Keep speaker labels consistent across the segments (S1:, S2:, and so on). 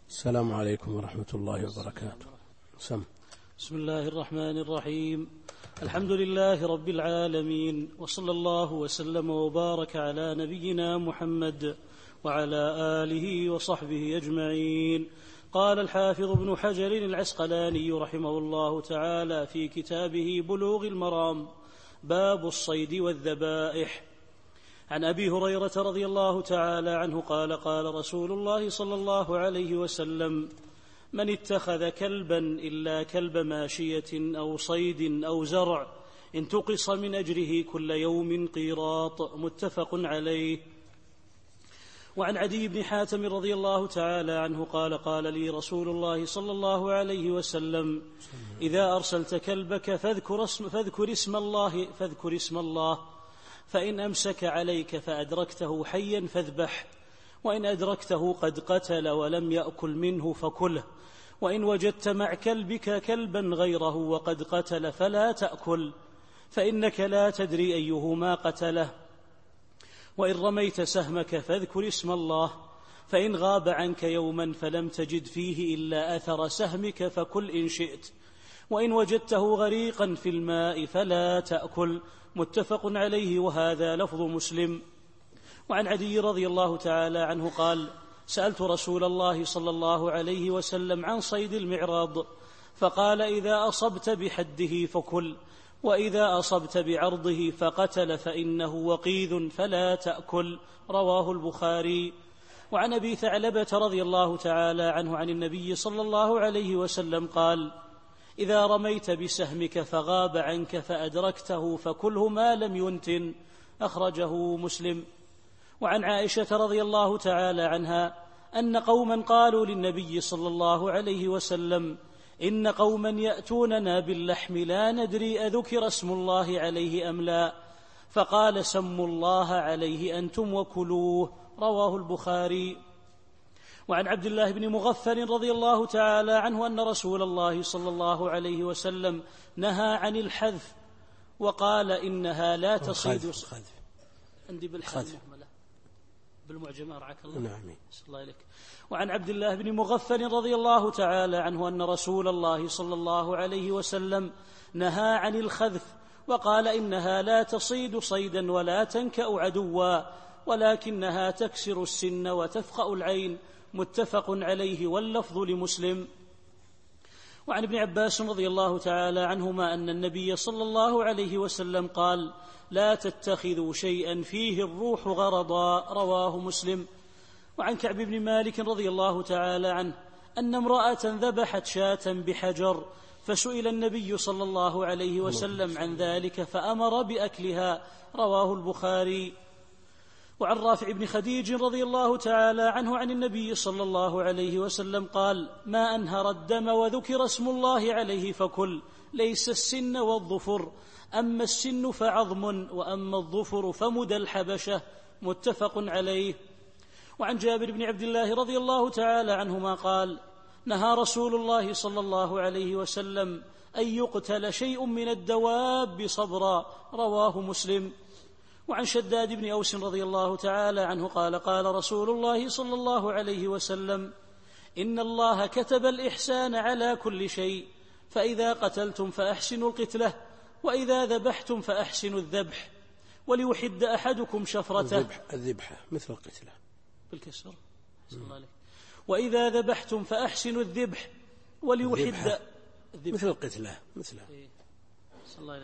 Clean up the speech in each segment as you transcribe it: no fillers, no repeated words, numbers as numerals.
S1: السلام عليكم ورحمة الله وبركاته.
S2: بسم الله الرحمن الرحيم. الحمد لله رب العالمين، وصلى الله وسلم وبارك على نبينا محمد وعلى آله وصحبه أجمعين. قال الحافظ ابن حجر العسقلاني رحمه الله تعالى في كتابه بلوغ المرام: باب الصيد والذبائح. عن أبي هريرة رضي الله تعالى عنه قال: قال رسول الله صلى الله عليه وسلم: من اتخذ كلبا إلا كلب ماشية أو صيد أو زرع انتقص من أجره كل يوم قيراط. متفق عليه. وعن عدي بن حاتم رضي الله تعالى عنه قال: قال لي رسول الله صلى الله عليه وسلم: إذا أرسلت كلبك فاذكر اسم الله فإن أمسك عليك فأدركته حيا فاذبح، وإن أدركته قد قتل ولم يأكل منه فكله، وإن وجدت مع كلبك كلبا غيره وقد قتل فلا تأكل، فإنك لا تدري أيهما قتله. وإن رميت سهمك فاذكر اسم الله، فإن غاب عنك يوما فلم تجد فيه إلا أثر سهمك فكل إن شئت، وإن وجدته غريقا في الماء فلا تأكل. متفق عليه، وهذا لفظ مسلم. وعن عدي رضي الله تعالى عنه قال: سألت رسول الله صلى الله عليه وسلم عن صيد المعراض، فقال: إذا أصبت بحده فكل، وإذا أصبت بعرضه فقتل فإنه وقيذ فلا تأكل. رواه البخاري. وعن أبي ثعلبة رضي الله تعالى عنه عن النبي صلى الله عليه وسلم قال: إذا رميت بسهمك فغاب عنك فأدركته فكله ما لم ينتن. أخرجه مسلم. وعن عائشة رضي الله تعالى عنها أن قوما قالوا للنبي صلى الله عليه وسلم: إن قوما يأتوننا باللحم لا ندري أذكر اسم الله عليه أم لا، فقال: سموا الله عليه أنتم وكلوه. رواه البخاري. وعن عبد الله بن مغفل رضي الله تعالى عنه أن رسول الله صلى الله عليه وسلم نهى عن الحذف وقال: إنها لا تصيد. عندي بالحذف بالمعجم أرعاك الله.
S1: نعم.
S2: الله إليك. وعن عبد الله بن مغفل رضي الله تعالى عنه أن رسول الله صلى الله عليه وسلم نهى عن الخذف وقال: إنها لا تصيد صيدا ولا تنكأ عدوا، ولكنها تكسر السن وتفقأ العين. متفق عليه، واللفظ لمسلم. وعن ابن عباس رضي الله تعالى عنهما أن النبي صلى الله عليه وسلم قال: لا تتخذوا شيئا فيه الروح غرضا. رواه مسلم. وعن كعب بن مالك رضي الله تعالى عنه أن امرأة ذبحت شاة بحجر، فسئل النبي صلى الله عليه وسلم عن ذلك فأمر بأكلها. رواه البخاري. وعن رافع بن خديج رضي الله تعالى عنه عن النبي صلى الله عليه وسلم قال: ما أنهر الدم وذكر اسم الله عليه فكل، ليس السن والظفر، أما السن فعظم، وأما الظفر فمدى الحبشة. متفق عليه. وعن جابر بن عبد الله رضي الله تعالى عنهما قال: نهى رسول الله صلى الله عليه وسلم أن يقتل شيء من الدواب صبرا. رواه مسلم. وعن شداد بن أوس رضي الله تعالى عنه قال: قال رسول الله صلى الله عليه وسلم: إن الله كتب الإحسان على كل شيء، فإذا قتلتم فأحسنوا القتلة، وإذا ذبحتم فأحسنوا الذبح، وليحد أحدكم شفرته.
S1: الذبحة مثل القتلة
S2: بالكسر. وإذا ذبحتم فأحسنوا الذبح، وليحد
S1: مثل القتلة مثله.
S2: صلى الله عليه.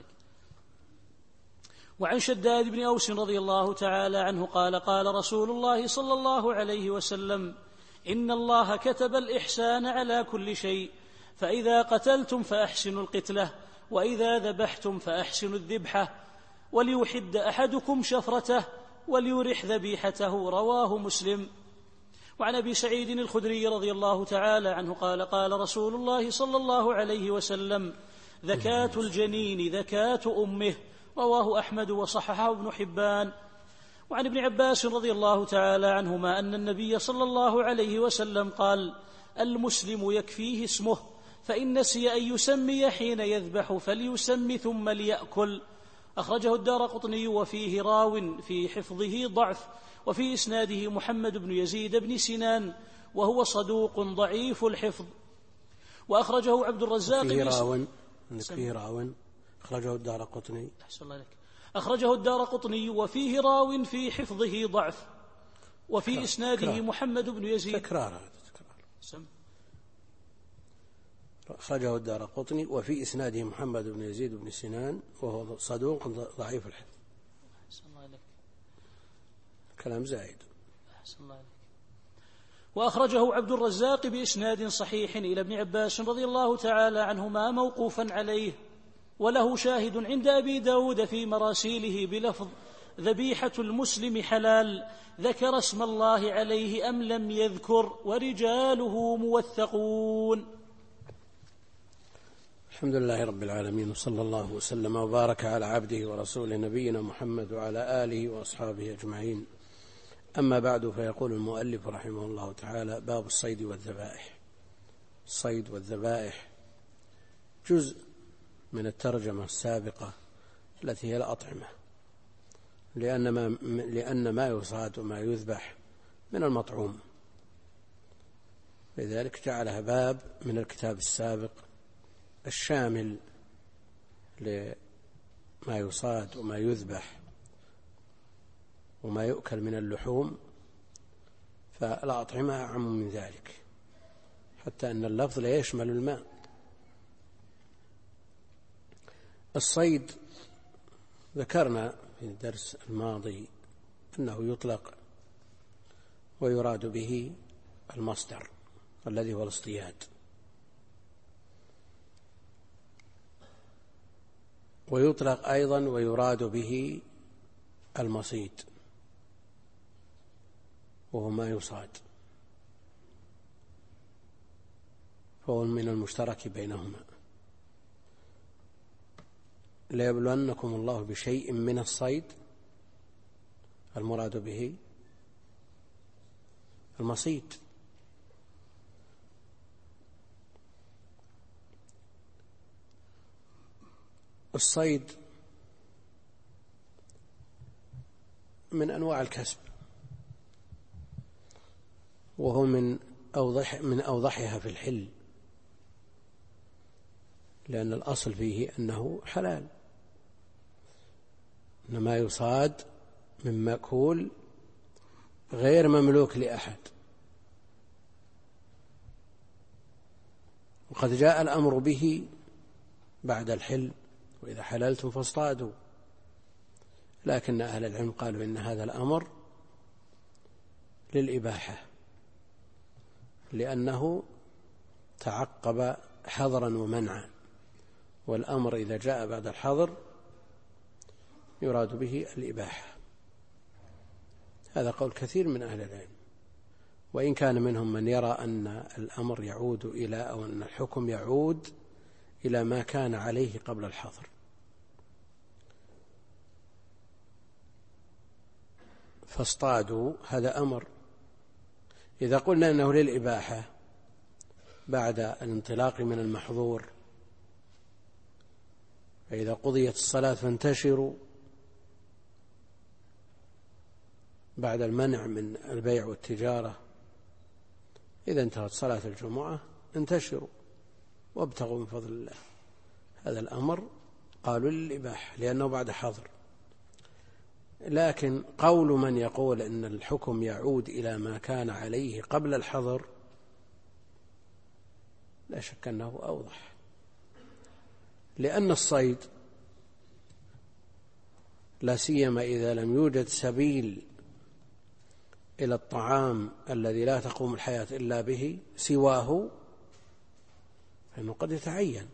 S2: وعن شداد بن أوس رضي الله تعالى عنه قال: قال رسول الله صلى الله عليه وسلم: إن الله كتب الإحسان على كل شيء، فإذا قتلتم فأحسنوا القتلة، وإذا ذبحتم فأحسنوا الذبحة، وليحد أحدكم شفرته، وليرح ذبيحته. رواه مسلم. وعن أبي سعيد الخدري رضي الله تعالى عنه قال: قال رسول الله صلى الله عليه وسلم: ذكاة الجنين ذكاة أمه. رواه أحمد وصححه ابن حبان. وعن ابن عباس رضي الله تعالى عنهما أن النبي صلى الله عليه وسلم قال: المسلم يكفيه اسمه، فإن نسي أن يسمي حين يذبح فليسمي ثم ليأكل. أخرجه الدارقطني وفيه راو في حفظه ضعف، وفي إسناده محمد بن يزيد بن سنان، وهو صدوق ضعيف الحفظ. وأخرجه عبد الرزاق
S1: فيه راو أخرجه الدارقطني.
S2: أخرجه الدارقطني وفيه راو في حفظه ضعف، وفي إسناده محمد بن يزيد.
S1: تكرار. أخرجه الدارقطني وفي إسناده محمد بن يزيد بن سنان وهو صدوق ضعيف الحفظ. كلام زائد.
S2: وأخرجه عبد الرزاق بإسناد صحيح إلى ابن عباس رضي الله تعالى عنهما موقوفا عليه، وله شاهد عند أبي داود في مراسيله بلفظ: ذبيحة المسلم حلال، ذكر اسم الله عليه أم لم يذكر، ورجاله موثقون.
S1: الحمد لله رب العالمين، وصلى الله وسلم وبارك على عبده ورسوله نبينا محمد وعلى آله وأصحابه أجمعين. أما بعد، فيقول المؤلف رحمه الله تعالى: باب الصيد والذبائح. الصيد والذبائح جزء من السابقة التي هي الأطعمة، لأن ما يصاد وما يذبح من المطعوم، لذلك جعلها باب من الكتاب السابق الشامل لما يصاد وما يذبح وما يؤكل من اللحوم، فالأطعمة أعم من ذلك، حتى أن اللفظ لا يشمل الماء. الصيد ذكرنا في الدرس الماضي أنه يطلق ويراد به المصدر الذي هو الاصطياد، ويطلق أيضا ويراد به المصيد وهو ما يصاد، فهو من المشترك بينهما. ليبلونكم الله بشيء من الصيد، المراد به المصيد. الصيد من أنواع الكسب، وهو من أوضحها في الحل، لأن الأصل فيه أنه حلال، إنما يصاد من مأكول غير مملوك لأحد. وقد جاء الأمر به بعد الحل: وإذا حللتم فاصطادوا. لكن أهل العلم قالوا إن هذا الأمر للإباحة، لأنه تعقب حظرا ومنعا، والأمر إذا جاء بعد الحظر يراد به الإباحة. هذا قول كثير من أهل العلم، وإن كان منهم من يرى أن الأمر يعود أو أن الحكم يعود إلى ما كان عليه قبل الحظر. فاصطادوا هذا أمر. إذا قلنا أنه للإباحة بعد الانطلاق من المحظور، فإذا قضيت الصلاة فانتشروا، بعد المنع من البيع والتجارة، إذا انتهت صلاة الجمعة انتشروا وابتغوا من فضل الله. هذا الأمر قالوا للإباحة لأنه بعد حظر. لكن قول من يقول إن الحكم يعود إلى ما كان عليه قبل الحظر لا شك أنه أوضح، لأن الصيد لا سيما إذا لم يوجد سبيل إلى الطعام الذي لا تقوم الحياة إلا به سواه، فإنه قد يتعين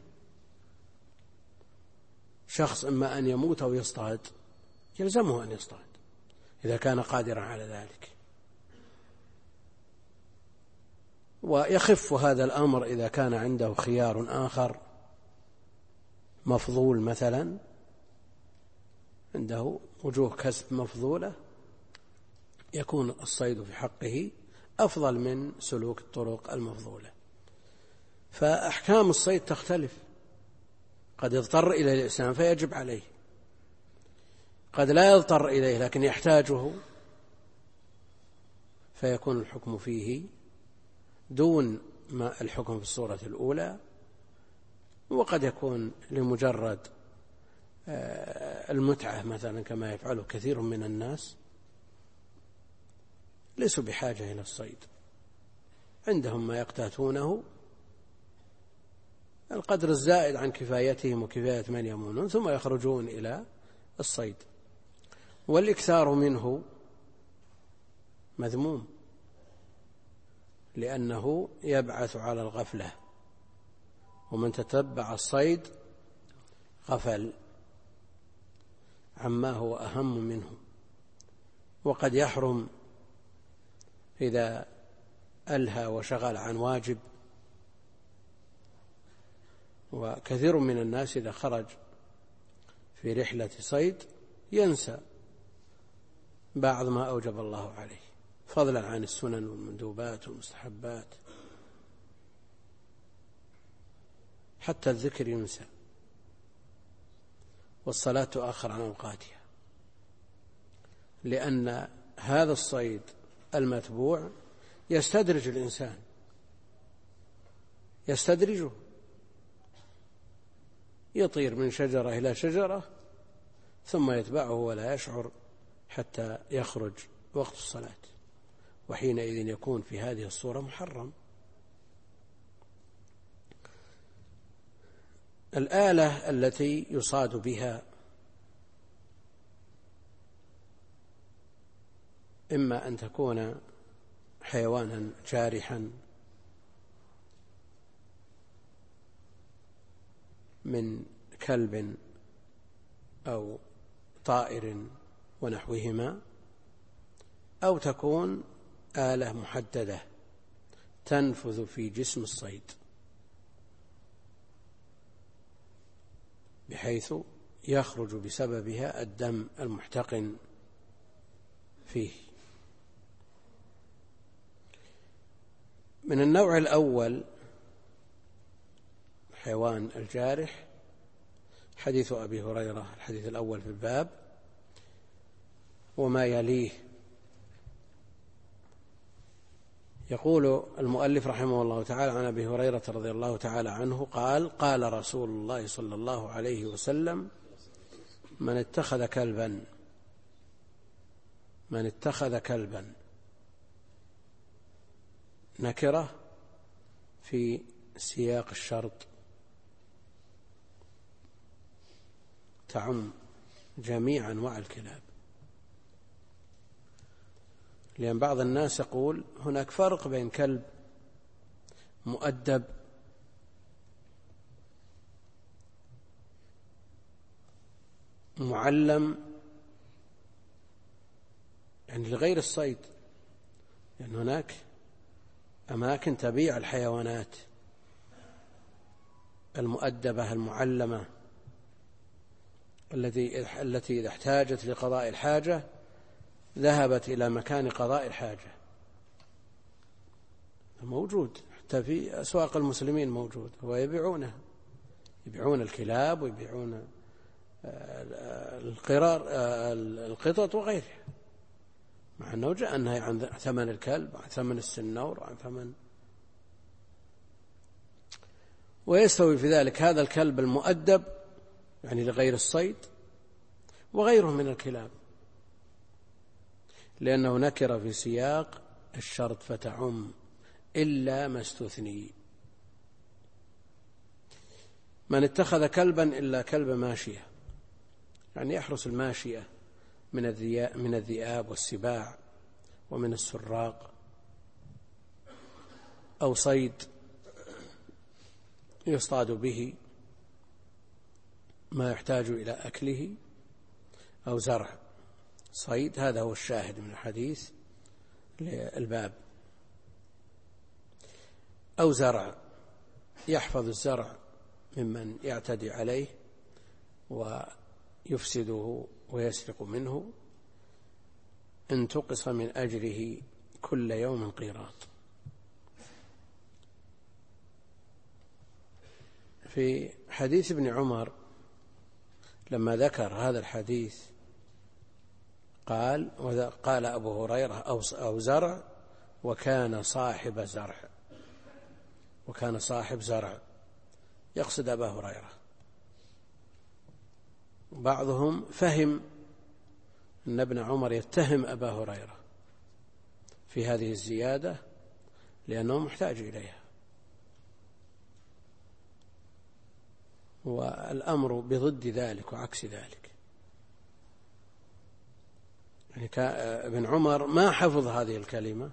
S1: شخص إما أن يموت أو يصطاد، يلزمه أن يصطاد إذا كان قادرا على ذلك. ويخف هذا الأمر إذا كان عنده خيار آخر مفضول، مثلا عنده وجوه كسب مفضولة، يكون الصيد في حقه أفضل من سلوك الطرق المفضولة. فأحكام الصيد تختلف، قد يضطر إلى الإنسان فيجب عليه، قد لا يضطر إليه لكن يحتاجه فيكون الحكم فيه دون ما الحكم في الصورة الأولى، وقد يكون لمجرد المتعة مثلا كما يفعله كثير من الناس، ليسوا بحاجة إلى الصيد، عندهم ما يقتاتونه القدر الزائد عن كفايتهم وكفاية من يمونون، ثم يخرجون إلى الصيد. والإكثار منه مذموم، لأنه يبعث على الغفلة، ومن تتبع الصيد غفل عما هو أهم منه. وقد يحرم إذا ألهى وشغل عن واجب، وكثير من الناس إذا خرج في رحلة صيد ينسى بعض ما أوجب الله عليه، فضلا عن السنن والمندوبات والمستحبات، حتى الذكر ينسى، والصلاة تؤخر عن أوقاتها، لأن هذا الصيد المتبوع يستدرج الإنسان، يستدرجه، يطير من شجرة إلى شجرة ثم يتبعه ولا يشعر حتى يخرج وقت الصلاة، وحينئذ يكون في هذه الصورة محرم. الآلة التي يصاد بها إما أن تكون حيوانا جارحا من كلب أو طائر ونحوهما، أو تكون آلة محددة تنفذ في جسم الصيد بحيث يخرج بسببها الدم المحتقن فيه. من النوع الأول حيوان الجارح حديث أبي هريرة الحديث الأول في الباب وما يليه. يقول المؤلف رحمه الله تعالى عن أبي هريرة رضي الله تعالى عنه قال: قال رسول الله صلى الله عليه وسلم: من اتخذ كلبا نكرة في سياق الشرط تعم جميع أنواع الكلاب، لأن بعض الناس يقول هناك فرق بين كلب مؤدب معلم يعني لغير الصيد، لأن هناك أماكن تبيع الحيوانات المؤدبة المعلمة التي إذا احتاجت لقضاء الحاجة ذهبت إلى مكان قضاء الحاجة، موجود حتى في أسواق المسلمين موجود، ويبيعونها، يبيعون الكلاب ويبيعون القطط وغيرها، مع أنه جاء النهي عن ثمن الكلب وعن ثمن السنور وعن ثمن، ويستوي في ذلك هذا الكلب المؤدب يعني لغير الصيد وغيره من الكلاب، لأنه نكر في سياق الشرط فتعم إلا ما استثني. من اتخذ كلبا إلا كلب ماشية، يعني يحرس الماشية من الذئاب والسباع ومن السراق، أو صيد يصطاد به ما يحتاج إلى أكله، أو زرع صيد، هذا هو الشاهد من الحديث للباب، أو زرع يحفظ الزرع ممن يعتدي عليه ويفسده ويسرق منه، انتقص من أجره كل يوم قيراط. في حديث ابن عمر لما ذكر هذا الحديث قال أبو هريرة: أو زرع، وكان صاحب زرع، وكان صاحب زرع، يقصد أبا هريرة. بعضهم فهم أن ابن عمر يتهم أبا هريرة في هذه الزيادة لأنه محتاج إليها، والأمر بضد ذلك وعكس ذلك. يعني ابن عمر ما حفظ هذه الكلمة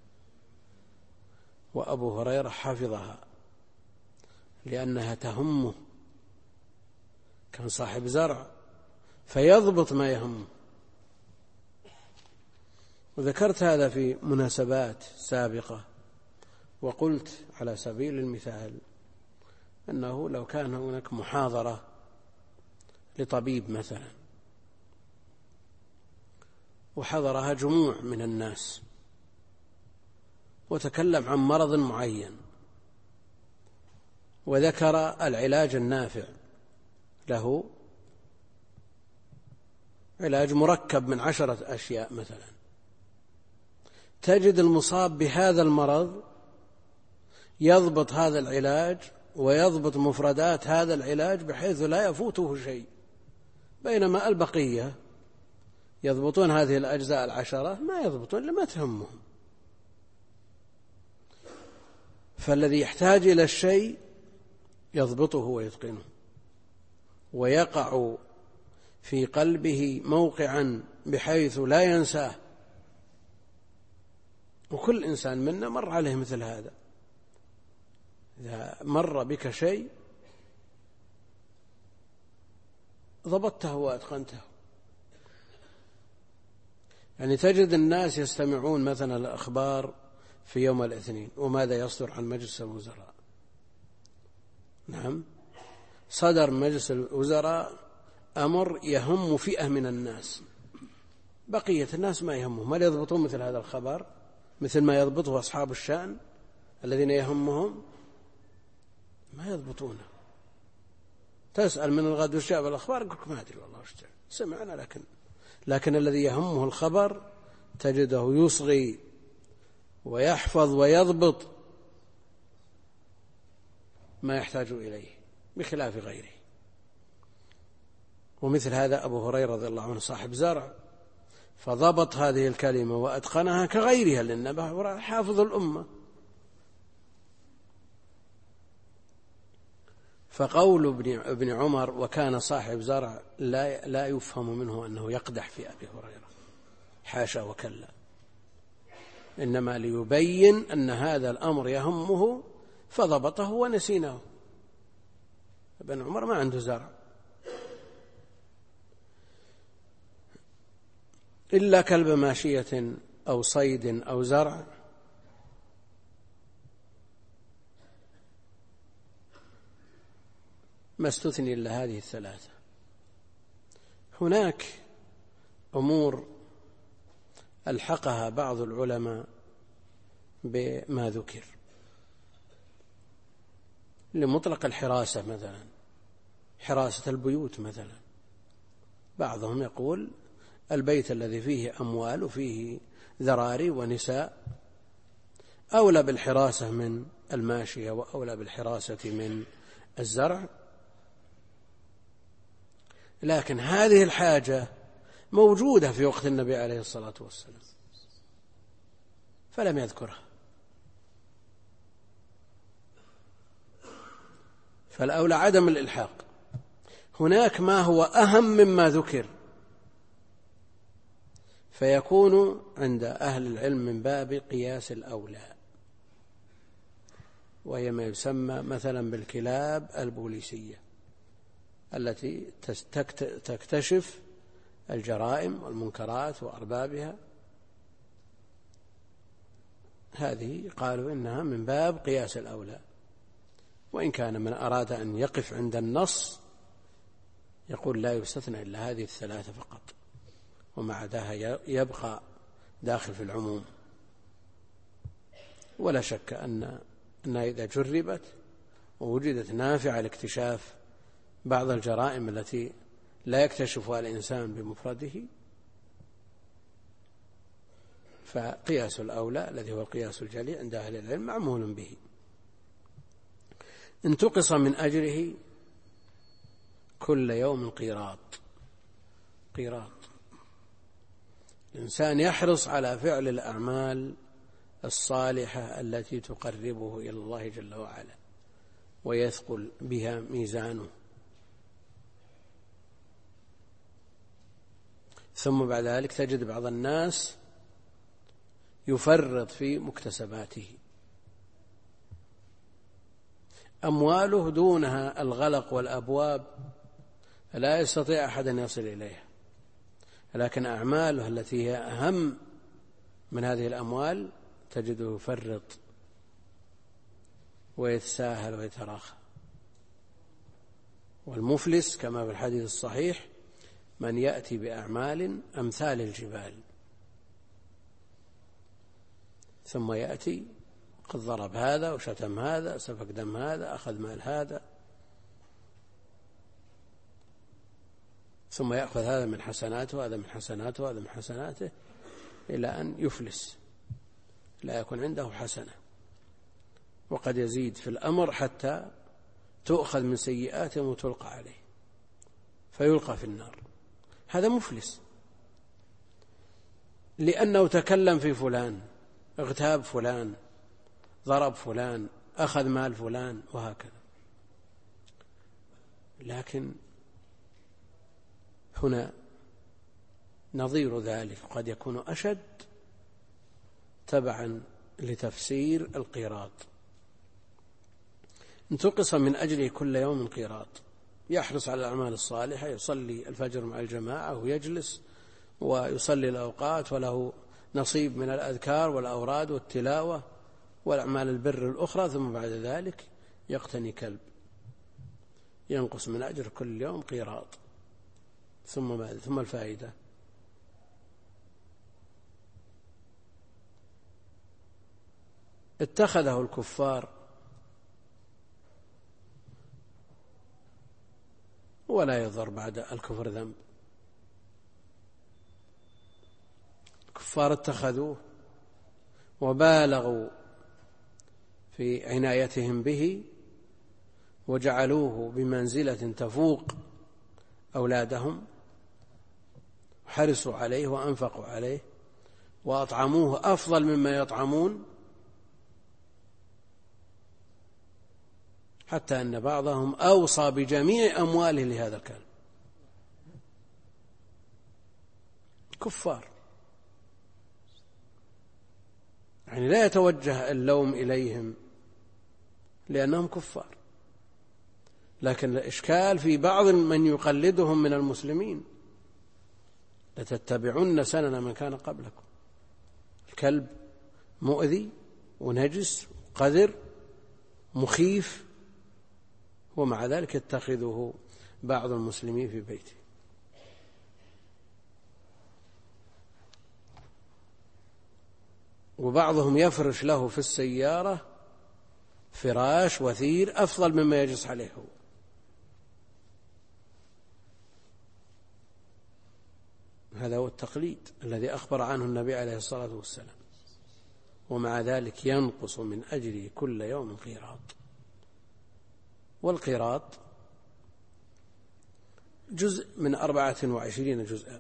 S1: وأبو هريرة حفظها لأنها تهمه، كان صاحب زرع فيضبط ما يهمه. وذكرت هذا في مناسبات سابقة، وقلت على سبيل المثال أنه لو كان هناك محاضرة لطبيب مثلا وحضرها جموع من الناس وتكلم عن مرض معين وذكر العلاج النافع له، علاج مركب من 10 أشياء مثلا، تجد المصاب بهذا المرض يضبط هذا العلاج ويضبط مفردات هذا العلاج بحيث لا يفوته شيء، بينما البقية يضبطون هذه الأجزاء 10 ما يضبطون لما تهمهم. فالذي يحتاج إلى الشيء يضبطه ويتقنه ويقع في قلبه موقعا بحيث لا ينساه. وكل إنسان منا مر عليه مثل هذا، إذا مر بك شيء ضبطته وأتقنته. يعني تجد الناس يستمعون مثلا الأخبار في يوم الاثنين وماذا يصدر عن مجلس الوزراء. نعم، صدر مجلس الوزراء أمر يهم فئة من الناس، بقية الناس ما يهمهم. هل يضبطون مثل هذا الخبر مثل ما يضبطه أصحاب الشأن الذين يهمهم؟ ما يضبطونه. تسأل من الغد وش جاء بالأخبار يقول لك ما أدري والله وش جاء، سمعنا لكن الذي يهمه الخبر تجده يصغي ويحفظ ويضبط ما يحتاج إليه بخلاف غيره. ومثل هذا أبو هريرة رضي الله عنه صاحب زرع، فضبط هذه الكلمة وأتقنها كغيرها، لأن أبو هريرة حافظ الأمة. فقول ابن عمر وكان صاحب زرع لا يفهم منه أنه يقدح في أبي هريرة، حاشا وكلا، إنما ليبين أن هذا الأمر يهمه فضبطه ونسيناه. ابن عمر ما عنده زرع إلا كلب ماشية أو صيد أو زرع، ما استثني إلا هذه الثلاثة. هناك أمور ألحقها بعض العلماء بما ذكر لمطلق الحراسة، مثلا حراسة البيوت مثلا. بعضهم يقول البيت الذي فيه أموال وفيه ذراري ونساء أولى بالحراسة من الماشية وأولى بالحراسة من الزرع، لكن هذه الحاجة موجودة في وقت النبي عليه الصلاة والسلام فلم يذكرها. فالأولى عدم الإلحاق. هناك ما هو أهم مما ذكر فيكون عند أهل العلم من باب قياس الأولى، وهي ما يسمى مثلا بالكلاب البوليسية التي تكتشف الجرائم والمنكرات وأربابها. هذه قالوا إنها من باب قياس الأولى، وإن كان من أراد أن يقف عند النص يقول لا يستثنى إلا هذه الثلاثة فقط، وما عداها يبقى داخل في العموم. ولا شك أنها إذا جربت ووجدت نافعة لاكتشاف بعض الجرائم التي لا يكتشفها الإنسان بمفرده، فقياس الأولى الذي هو القياس الجلي عند أهل العلم معمول به. انتقص من أجره كل يوم قيراط. الإنسان يحرص على فعل الأعمال الصالحة التي تقربه إلى الله جل وعلا ويثقل بها ميزانه. ثم بعد ذلك تجد بعض الناس يفرط في مكتسباته، أمواله دونها الغلق والأبواب لا يستطيع أحد أن يصل إليها، لكن أعماله التي هي أهم من هذه الأموال تجده يفرط ويتساهل ويتراخى. والمفلس كما في الحديث الصحيح من يأتي بأعمال أمثال الجبال ثم يأتي قد ضرب هذا وشتم هذا، سفك دم هذا، أخذ مال هذا، ثم يأخذ هذا من حسناته وهذا من حسناته وهذا من حسناته إلى أن يفلس لا يكون عنده حسنة، وقد يزيد في الأمر حتى تؤخذ من سيئاته وتلقى عليه فيلقى في النار. هذا مفلس لأنه تكلم في فلان، اغتاب فلان، ضرب فلان، أخذ مال فلان، وهكذا. لكن هنا نظير ذلك قد يكون أشد تبعا لتفسير القيراط. انتقص من أجله كل يوم قيراط، يحرص على الأعمال الصالحة، يصلي الفجر مع الجماعة ويجلس ويصلي الأوقات وله نصيب من الأذكار والأوراد والتلاوة والأعمال البر الأخرى، ثم بعد ذلك يقتني كلب ينقص من أجر كل يوم قيراط. ثم ماذا؟ ثم الفائدة. اتخذه الكفار ولا يضر بعد الكفر ذنب. الكفار اتخذوه وبالغوا في عنايتهم به وجعلوه بمنزلة تفوق أولادهم، حرصوا عليه وأنفقوا عليه وأطعموه أفضل مما يطعمون، حتى أن بعضهم أوصى بجميع أمواله لهذا الكلب. كفار، يعني لا يتوجه اللوم إليهم لأنهم كفار، لكن الإشكال في بعض من يقلدهم من المسلمين. لتتبعن سنن من كان قبلكم. الكلب مؤذي ونجس قذر مخيف، ومع ذلك يتخذه بعض المسلمين في بيته. وبعضهم يفرش له في السيارة فراش وثير أفضل مما يجلس عليه هو. هذا هو التقليد الذي أخبر عنه النبي عليه الصلاة والسلام. ومع ذلك ينقص من أجله كل يوم قيراط. والقيراط جزء من 24 جزءا،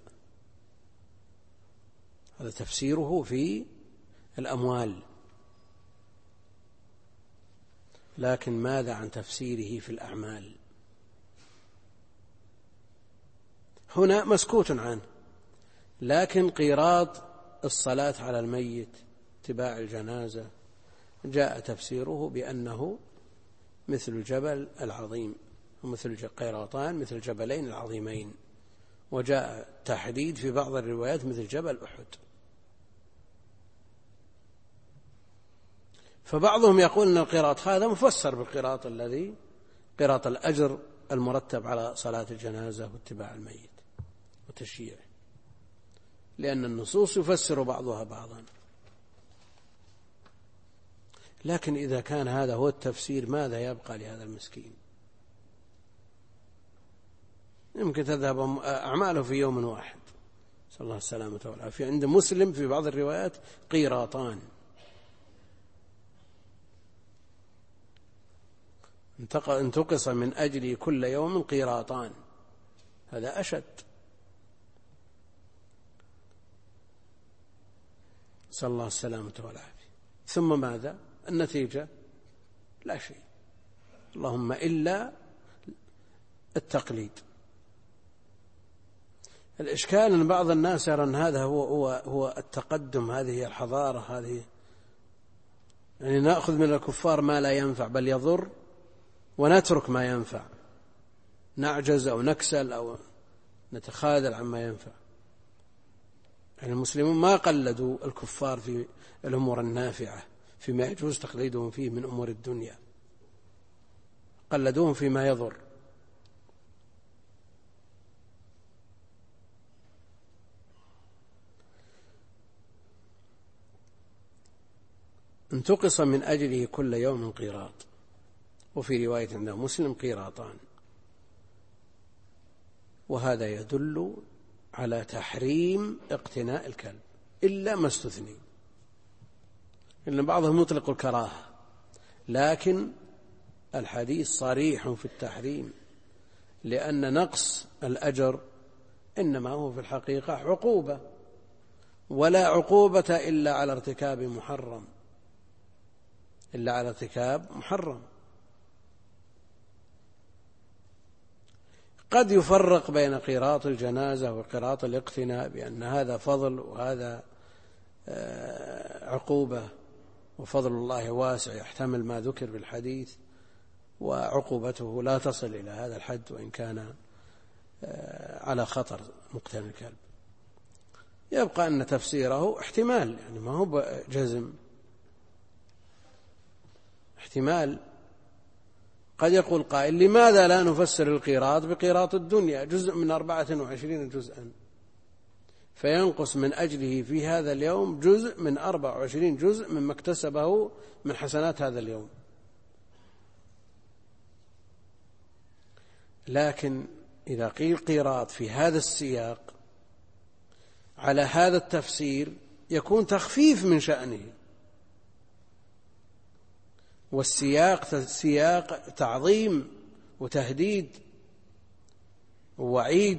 S1: هذا تفسيره في الأموال. لكن ماذا عن تفسيره في الأعمال؟ هنا مسكوت عنه، لكن قيراط الصلاة على الميت، اتباع الجنازة، جاء تفسيره بأنه مثل الجبل العظيم، ومثل قيراطان مثل الجبلين العظيمين، وجاء تحديد في بعض الروايات مثل جبل أحد. فبعضهم يقول أن القيراط هذا مفسر بالقيراط الذي قيراط الأجر المرتب على صلاة الجنازة واتباع الميت وتشييعه، لأن النصوص يفسر بعضها بعضا. لكن إذا كان هذا هو التفسير، ماذا يبقى لهذا المسكين؟ يمكن تذهب أعماله في يوم واحد، صلى الله السلامة والعافية. عند مسلم في بعض الروايات قيراطان. انتقص من أجله كل يوم قيراطان، هذا أشد. نسأل الله السلامة والعافية. ثم ماذا؟ النتيجة لا شيء، اللهم إلا التقليد. الإشكال أن بعض الناس يرى أن هذا هو التقدم، هذه هي الحضارة، هذه يعني نأخذ من الكفار ما لا ينفع بل يضر ونترك ما ينفع، نعجز أو نكسل أو نتخاذل عما ينفع. يعني المسلمون ما قلدوا الكفار في الأمور النافعة فيما يجوز تقليدهم فيه من أمور الدنيا، قلدوهم فيما يضر. انتقص من أجله كل يوم قيراط، وفي رواية عند مسلم قيراطان. وهذا يدل على تحريم اقتناء الكلب إلا ما استثني، إن بعضهم يطلق الكراهة، لكن الحديث صريح في التحريم، لأن نقص الأجر إنما هو في الحقيقة عقوبة، ولا عقوبة إلا على ارتكاب محرم، إلا على ارتكاب محرم. قد يفرق بين قيراط الجنازة وقيراط الاقتناء بأن هذا فضل وهذا عقوبة، وفضل الله واسع يحتمل ما ذكر في الحديث، وعقوبته لا تصل إلى هذا الحد وإن كان على خطر مقتنى الكلب. يبقى أن تفسيره احتمال، يعني ما هو جزم، احتمال. قد يقول قائل لماذا لا نفسر القيراط بقيراط الدنيا، جزء من 24 جزءا، فينقص من أجله في هذا اليوم جزء من 24 جزء مما اكتسبه من حسنات هذا اليوم. لكن إذا قيل قيراط في هذا السياق على هذا التفسير يكون تخفيف من شأنه، والسياق سياق تعظيم وتهديد ووعيد،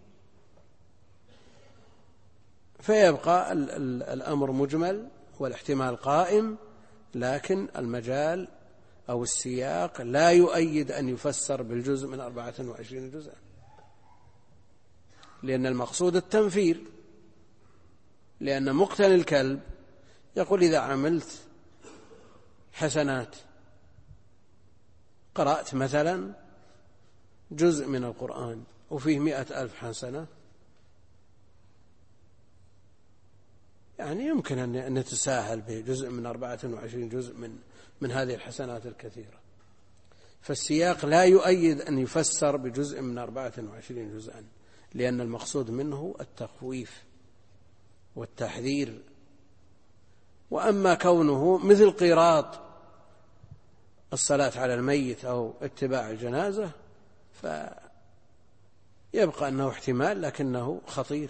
S1: فيبقى الأمر مجمل والاحتمال قائم، لكن المجال أو السياق لا يؤيد أن يفسر بالجزء من 24 جزءا، لأن المقصود التنفير. لأن مقتني الكلب يقول إذا عملت حسنات، قرأت مثلا جزء من القرآن وفيه 100,000 حسنة، يعني يمكن أن نتساهل بجزء من 24 جزء من هذه الحسنات الكثيرة. فالسياق لا يؤيد أن يفسر بجزء من 24 جزءا، لأن المقصود منه التخويف والتحذير. وأما كونه مثل قيراط الصلاة على الميت أو اتباع الجنازة فيبقى أنه احتمال لكنه خطير،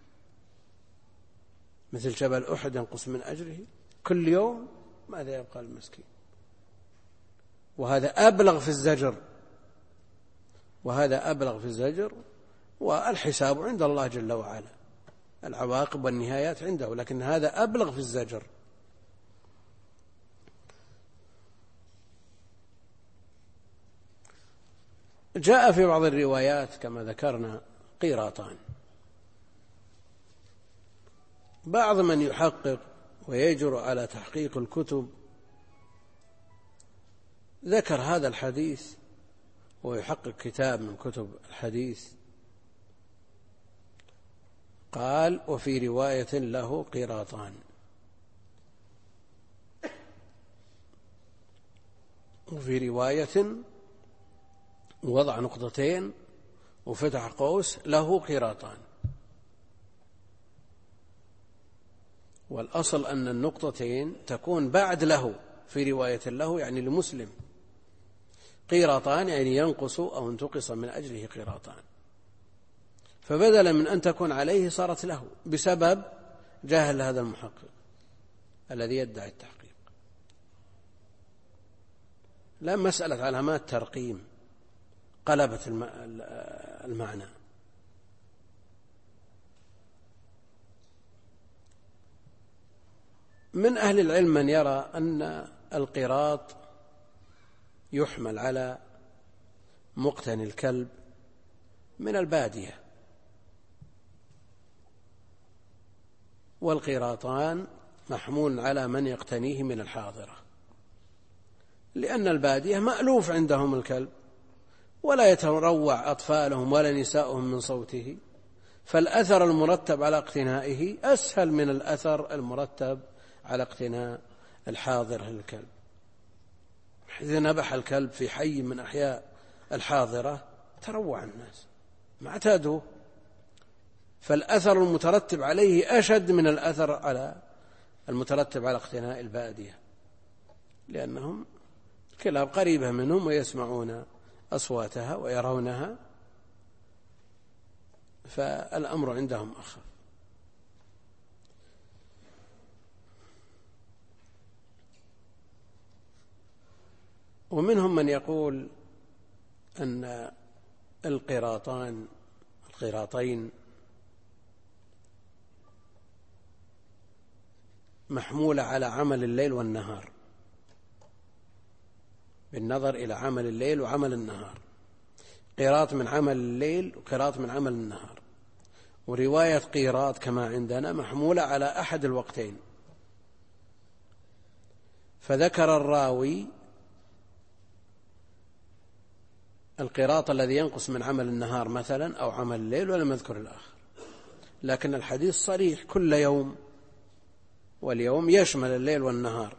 S1: مثل جبل أحد ينقص من أجره كل يوم، ماذا يبقى المسكين؟ وهذا أبلغ في الزجر، وهذا أبلغ في الزجر، والحساب عند الله جل وعلا، العواقب والنهايات عنده، لكن هذا أبلغ في الزجر. جاء في بعض الروايات كما ذكرنا قيراطان. بعض من يحقق ويجرؤ على تحقيق الكتب ذكر هذا الحديث، ويحقق كتاب من كتب الحديث، قال وفي رواية له قيراطان، وفي رواية وضع نقطتين وفتح قوس له قيراطان. والأصل أن النقطتين تكون بعد له، في رواية له يعني لمسلم، قيراطان يعني ينقص أو انتقص من أجله قيراطان، فبدلا من أن تكون عليه صارت له بسبب جهل هذا المحقق الذي يدعي التحقيق. لا مسألة علامات ترقيم قلبت المعنى. من أهل العلم من يرى أن القيراط يحمل على مقتني الكلب من البادية، والقيراطان محمول على من يقتنيه من الحاضرة، لأن البادية مألوف عندهم الكلب ولا يتروع أطفالهم ولا نساؤهم من صوته، فالأثر المرتب على اقتنائه أسهل من الأثر المرتب على اقتناء الحاضر للكلب. إذا نبح الكلب في حي من أحياء الحاضرة تروع الناس ما اعتادوه، فالأثر المترتب عليه أشد من الأثر على المترتب على اقتناء البادية، لأنهم الكلاب قريبة منهم ويسمعون أصواتها ويرونها، فالأمر عندهم أخف. ومنهم من يقول أن القيراطين محمولة على عمل الليل والنهار، بالنظر إلى عمل الليل وعمل النهار، قيراط من عمل الليل وقيراط من عمل النهار. ورواية قيراط كما عندنا محمولة على أحد الوقتين، فذكر الراوي القيراط الذي ينقص من عمل النهار مثلا أو عمل الليل ولم يذكر الآخر، لكن الحديث صريح كل يوم، واليوم يشمل الليل والنهار.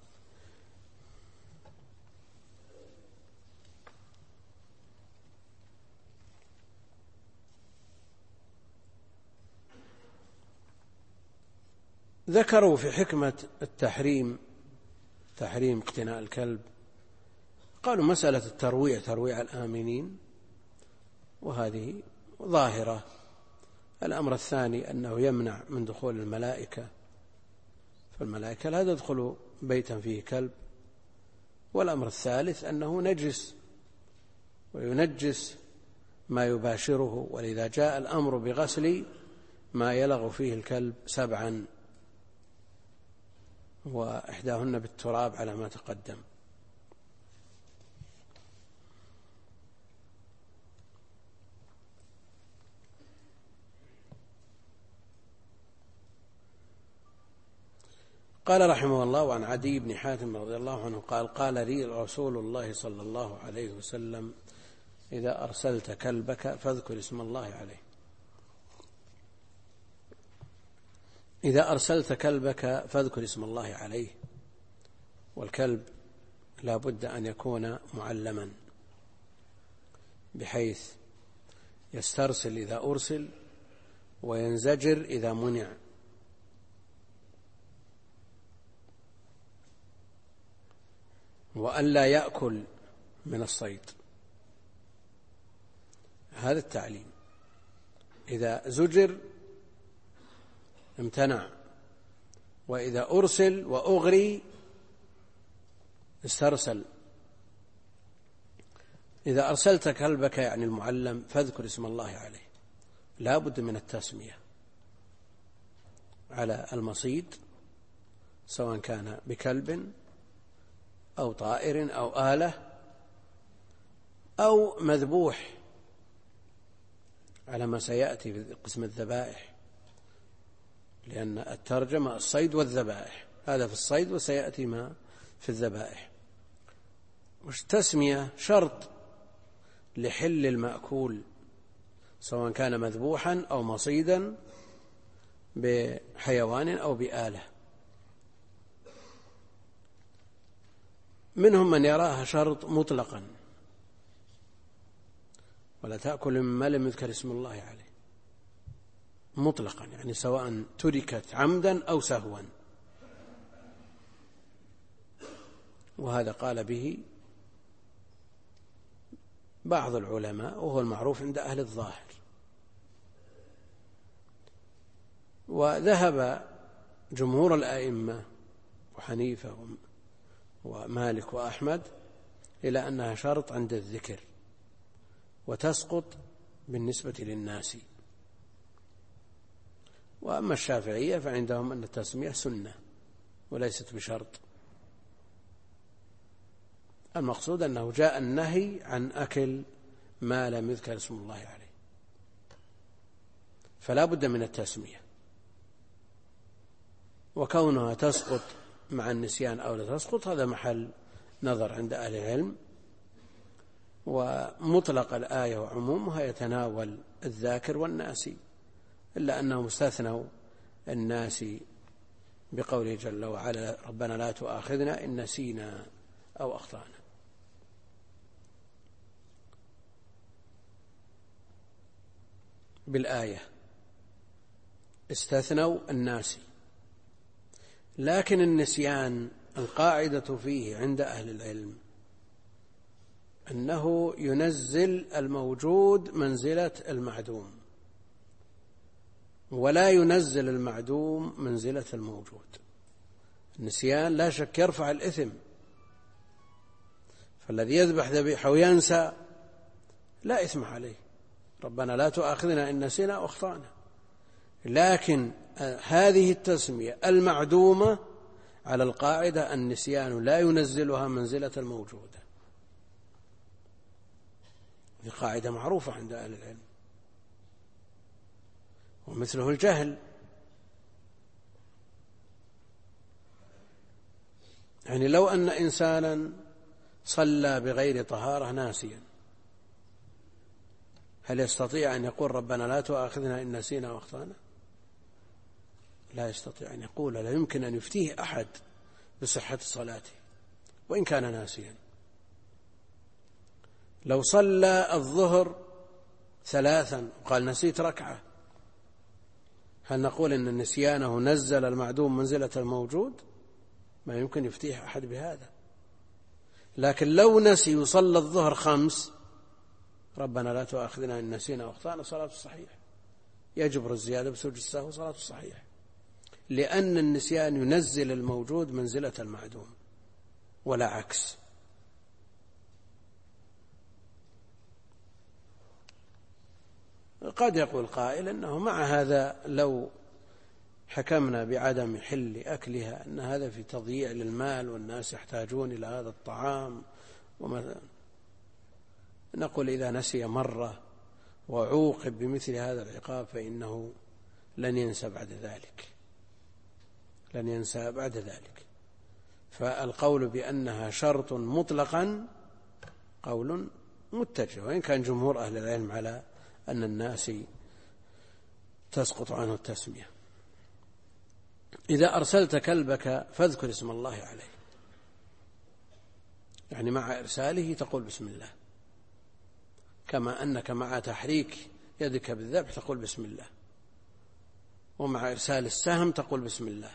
S1: ذكروا في حكمة التحريم، تحريم اقتناء الكلب، قالوا مسألة الترويع، ترويع الآمنين، وهذه ظاهرة. الأمر الثاني أنه يمنع من دخول الملائكة، فالملائكة لا تدخل بيتا فيه كلب. والأمر الثالث أنه نجس وينجس ما يباشره، ولذا جاء الأمر بغسل ما يلغ فيه الكلب 7 وإحداهن بالتراب على ما تقدم. قال رحمه الله: وعن عدي بن حاتم رضي الله عنه قال: قال لي رسول الله صلى الله عليه وسلم: إذا أرسلت كلبك فاذكر اسم الله عليه. إذا أرسلت كلبك فاذكر اسم الله عليه. والكلب لا بد أن يكون معلما، بحيث يسترسل إذا أرسل وينزجر إذا منع. وأن لا يأكل من الصيد، هذا التعليم. إذا زجر امتنع، وإذا أرسل وأغري استرسل. إذا أرسلت كلبك يعني المعلم فاذكر اسم الله عليه، لا بد من التسمية على المصيد، سواء كان بكلب أو طائر أو آلة أو مذبوح، على ما سيأتي في قسم الذبائح، لأن الترجمة الصيد والذبائح، هذا في الصيد وسيأتي ما في الذبائح. والتسمية شرط لحل المأكول، سواء كان مذبوحا أو مصيدا بحيوان أو بآلة. منهم من يراها شرط مطلقا: ولا تأكل مما لم يذكر اسم الله عليه، مطلقا، يعني سواء تركت عمدا أو سهوا. وهذا قال به بعض العلماء، وهو المعروف عند أهل الظاهر. وذهب جمهور الأئمة وحنيفة ومالك وأحمد إلى أنها شرط عند الذكر وتسقط بالنسبة للناس. وأما الشافعية فعندهم أن التسمية سنة وليست بشرط. المقصود أنه جاء النهي عن أكل ما لم يذكر اسم الله عليه، فلا بد من التسمية. وكونها تسقط مع النسيان أو لا تسقط هذا محل نظر عند أهل العلم. ومطلق الآية وعمومها يتناول الذاكر والناسي، إلا أنهم استثنوا الناسي بقوله جل وعلا ربنا لا تؤاخذنا إن نسينا أو أخطأنا. بالآية استثنوا الناسي، لكن النسيان القاعدة فيه عند أهل العلم أنه ينزل الموجود منزلة المعدوم، ولا ينزل المعدوم منزلة الموجود. النسيان لا شك يرفع الإثم، فالذي يذبح ذبيحة وينسى لا إثم عليه، ربنا لا تؤاخذنا إن نسينا أو أخطأنا. لكن هذه التسمية المعدومة على القاعدة النسيان لا ينزلها منزلة الموجودة، هذه قاعدة معروفة عند أهل العلم. ومثله الجهل، يعني لو أن إنسانا صلى بغير طهارة ناسيا، هل يستطيع أن يقول ربنا لا تؤاخذنا إن نسينا وأخطأنا؟ لا يستطيع أن يقول، لا يمكن أن يفتيه أحد بصحة صلاته وإن كان ناسيا. لو صلى الظهر 3 وقال نسيت ركعة، هل نقول إن نسيانه نزل المعدوم منزلة الموجود؟ ما يمكن يفتيه أحد بهذا. لكن لو نسي وصلى الظهر 5 ربنا لا تؤاخذنا إن نسينا وأخطأنا صلاة الصحيح، يجبر الزيادة بسجود السهو صلاة الصحيح، لأن النسيان ينزل الموجود منزلة المعدوم ولا عكس. قد يقول قائل أنه مع هذا لو حكمنا بعدم حل أكلها أن هذا في تضييع للمال والناس يحتاجون إلى هذا الطعام، نقول إذا نسي مرة وعوقب بمثل هذا العقاب فإنه لن ينسى بعد ذلك. فالقول بأنها شرط مطلقا قول متجه، وإن كان جمهور أهل العلم على أن الناس تسقط عنه التسمية. إذا أرسلت كلبك فاذكر اسم الله عليه، يعني مع إرساله تقول بسم الله، كما أنك مع تحريك يدك بالذبح تقول بسم الله، ومع إرسال السهم تقول بسم الله.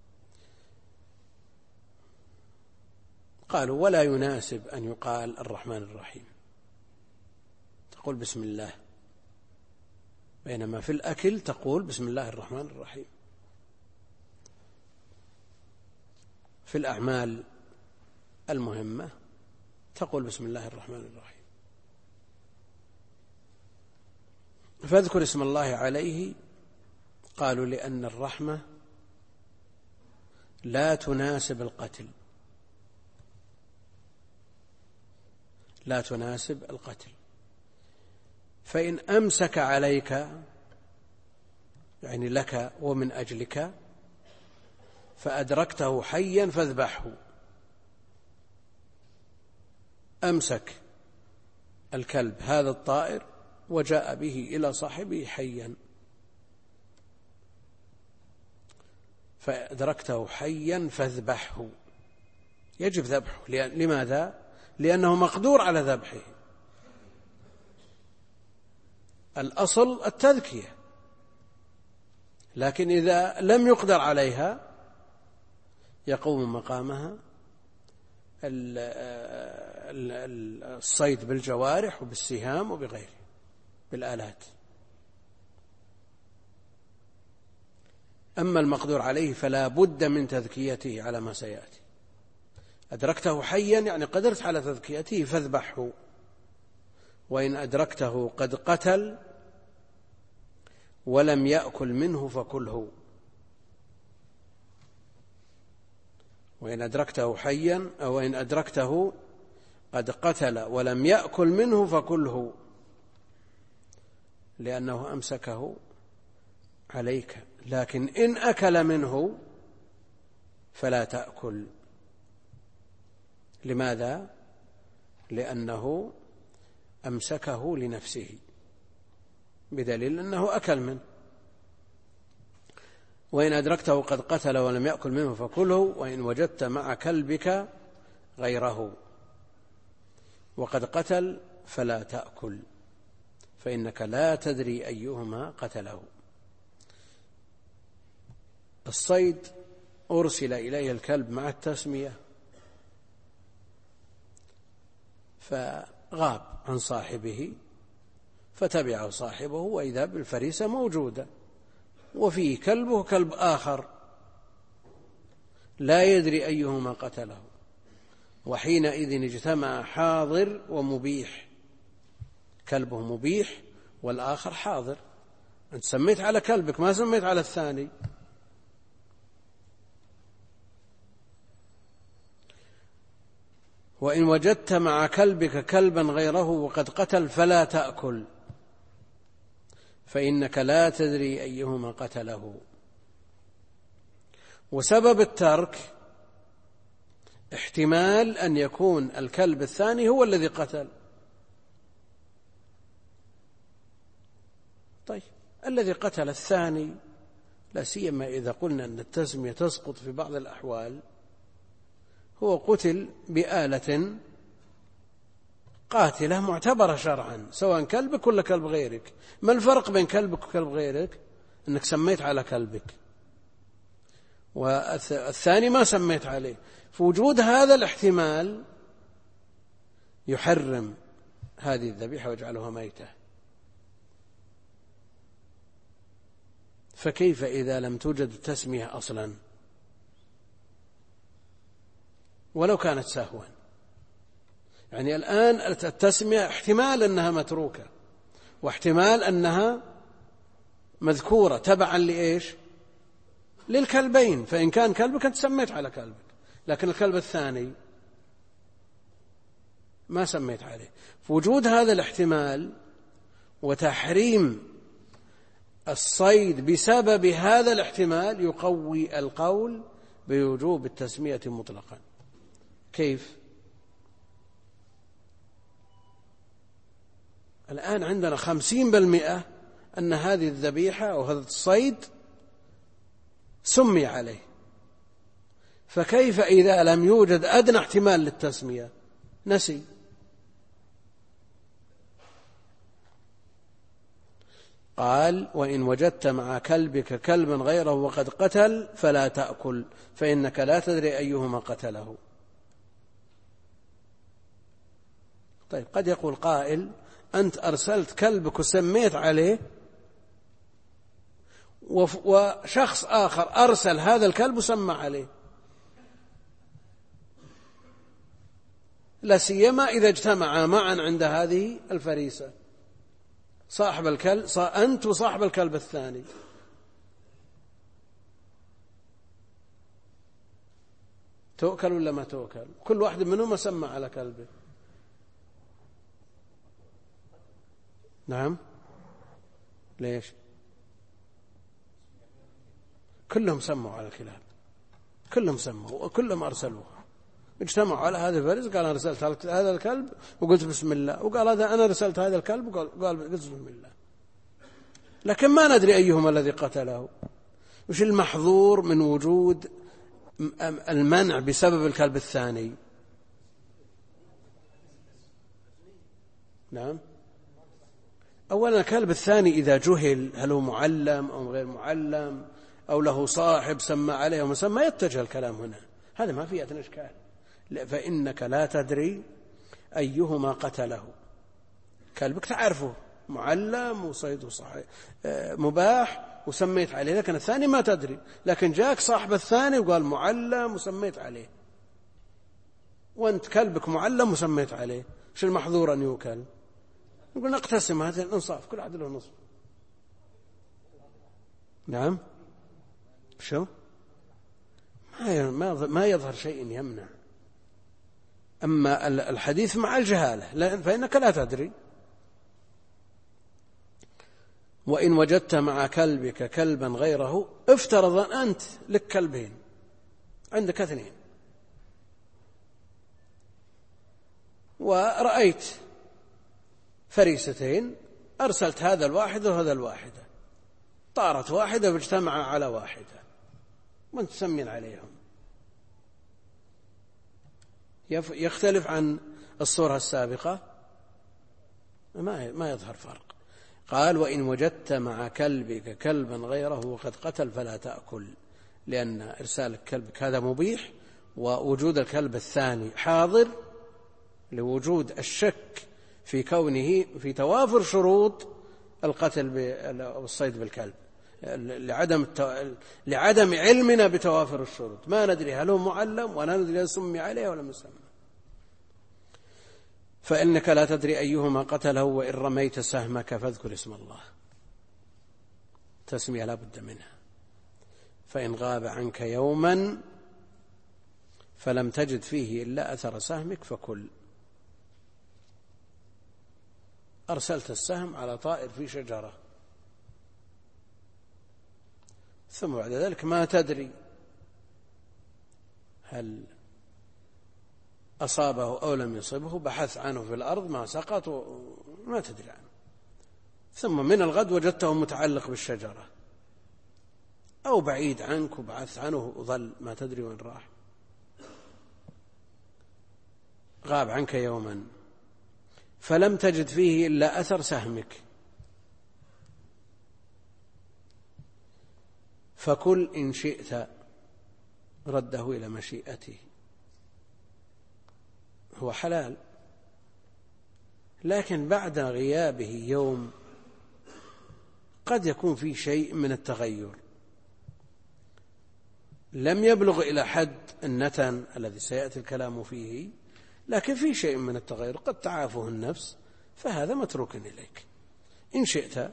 S1: قالوا ولا يناسب أن يقال الرحمن الرحيم، تقول بسم الله، بينما في الأكل تقول بسم الله الرحمن الرحيم. في الأعمال المهمة تقول بسم الله الرحمن الرحيم. فاذكر اسم الله عليه، قالوا لأن الرحمة لا تناسب القتل، فإن أمسك عليك يعني لك ومن أجلك فأدركته حيا فاذبحه. أمسك الكلب هذا الطائر وجاء به إلى صاحبه حيا، فأدركته حيا فاذبحه، يجب ذبحه. لماذا؟ لأنه مقدور على ذبحه. الأصل التذكية، لكن إذا لم يقدر عليها يقوم مقامها الصيد بالجوارح وبالسهام وبغيره بالآلات. أما المقدور عليه فلا بد من تذكيته على ما سيأتي، أدركته حيا يعني قدرت على تذكيته فاذبحه، وإن أدركته قد قتل ولم يأكل منه فكله. وإن أدركته حيا أو إن أدركته قد قتل ولم يأكل منه فكله، لأنه أمسكه عليك، لكن إن أكل منه فلا تأكل. لماذا؟ لأنه أمسكه لنفسه بدليل أنه أكل منه. وإن أدركته قد قتل ولم يأكل منه فكله، وإن وجدت مع كلبك غيره وقد قتل فلا تأكل، فإنك لا تدري أيهما قتله. الصيد أرسل إليه الكلب مع التسمية فغاب عن صاحبه، فتبعه صاحبه وإذا بالفريسة موجودة وفيه كلبه كلب آخر لا يدري أيهما قتله، وحينئذ اجتمع حاضر ومبيح، كلبه مبيح والآخر حاضر. أنت سميت على كلبك ما سميت على الثاني. وإن وجدت مع كلبك كلبا غيره وقد قتل فلا تأكل، فإنك لا تدري أيهما قتله. وسبب الترك احتمال أن يكون الكلب الثاني هو الذي قتل. طيب الذي قتل الثاني، لا سيما إذا قلنا أن التسمية تسقط في بعض الأحوال، هو قتل بآلة قاتلة معتبرة شرعا، سواء كلبك ولا كلب غيرك. ما الفرق بين كلبك وكلب غيرك؟ أنك سميت على كلبك والثاني ما سميت عليه. فوجود هذا الاحتمال يحرم هذه الذبيحة ويجعلها ميتة. فكيف إذا لم توجد التسمية أصلا ولو كانت سهوا؟ يعني الآن التسمية احتمال أنها متروكة واحتمال أنها مذكورة تبعا لإيش؟ للكلبين. فإن كان كلبك أنت سميت على كلبك، لكن الكلب الثاني ما سميت عليه. فوجود هذا الاحتمال وتحريم الصيد بسبب هذا الاحتمال يقوي القول بوجوب التسمية مطلقا. كيف؟ الآن عندنا 50% أن هذه الذبيحة أو هذا الصيد سمي عليه، فكيف إذا لم يوجد أدنى احتمال للتسمية؟ نسي. قال: وإن وجدت مع كلبك كلبا غيره وقد قتل فلا تأكل، فإنك لا تدري أيهما قتله. طيب قد يقول قائل: أنت أرسلت كلبك وسميت عليه، وشخص آخر أرسل هذا الكلب وسمى عليه، لا سيما إذا اجتمعا معا عند هذه الفريسة، صاحب الكلب أنت وصاحب الكلب الثاني، تؤكل ولا ما تؤكل؟ كل واحد منهم سمى على كلبه. نعم، ليش؟ كلهم سموا على الكلاب، كلهم سموا وكلهم أرسلوها، اجتمعوا على هذا الفريس، قال أنا رسلت هذا الكلب وقلت بسم الله، وقال هذا أنا رسلت هذا الكلب وقال قلت بسم الله، لكن ما ندري أيهما الذي قتله. وش المحظور من وجود المنع بسبب الكلب الثاني؟ نعم، أولا الكلب الثاني إذا جهل هل هو معلم أو غير معلم أو له صاحب سمى عليه أو مسمى، يتجه الكلام هنا، هذا ما فيه أدنى إشكال. فإنك لا تدري أيهما قتله. كلبك تعرفه معلم وصيده صحيح مباح وسميت عليه، لكن الثاني ما تدري، لكن جاك صاحب الثاني وقال معلم وسميت عليه، وأنت كلبك معلم وسميت عليه، شو المحظور أن يوكل؟ نقول نقتسم هذا الإنصاف، كل عدل ونصف. نعم، شو ما يظهر شيء يمنع. أما الحديث مع الجهالة فإنك لا تدري. وإن وجدت مع كلبك كلبا غيره، افترض أنت لك كلبين، عندك 2، ورأيت فريستين، أرسلت هذا الواحد وهذا الواحدة، طارت واحدة واجتمع على واحدة وانت تسمين عليهم، يختلف عن الصورة السابقة؟ ما يظهر فرق. قال: وإن وجدت مع كلبك كلبا غيره وقد قتل فلا تأكل، لأن إرسال كلبك هذا مبيح، ووجود الكلب الثاني حاضر لوجود الشك في كونه في توافر شروط القتل والصيد بالكلب، لعدم علمنا بتوافر الشروط، ما ندري هل هو معلم ولا ندري هل سمي عليه ولا مسمى. فإنك لا تدري أيهما قتله، وإن رميت سهمك فاذكر اسم الله، تسمية لا بد منها. فإن غاب عنك يوما فلم تجد فيه إلا أثر سهمك فكل. أرسلت السهم على طائر في شجرة، ثم بعد ذلك ما تدري هل أصابه أو لم يصبه، بحث عنه في الأرض ما سقط وما تدري عنه، ثم من الغد وجدته متعلق بالشجرة أو بعيد عنك وبحث عنه وظل ما تدري وين راح. غاب عنك يوما فلم تجد فيه إلا أثر سهمك فكل إن شئت، رده إلى مشيئته، هو حلال، لكن بعد غيابه يوم قد يكون فيه شيء من التغير، لم يبلغ إلى حد النتن الذي سيأتي الكلام فيه، لكن فيه شيء من التغير قد تعافه النفس، فهذا متروك إليك إن شئت.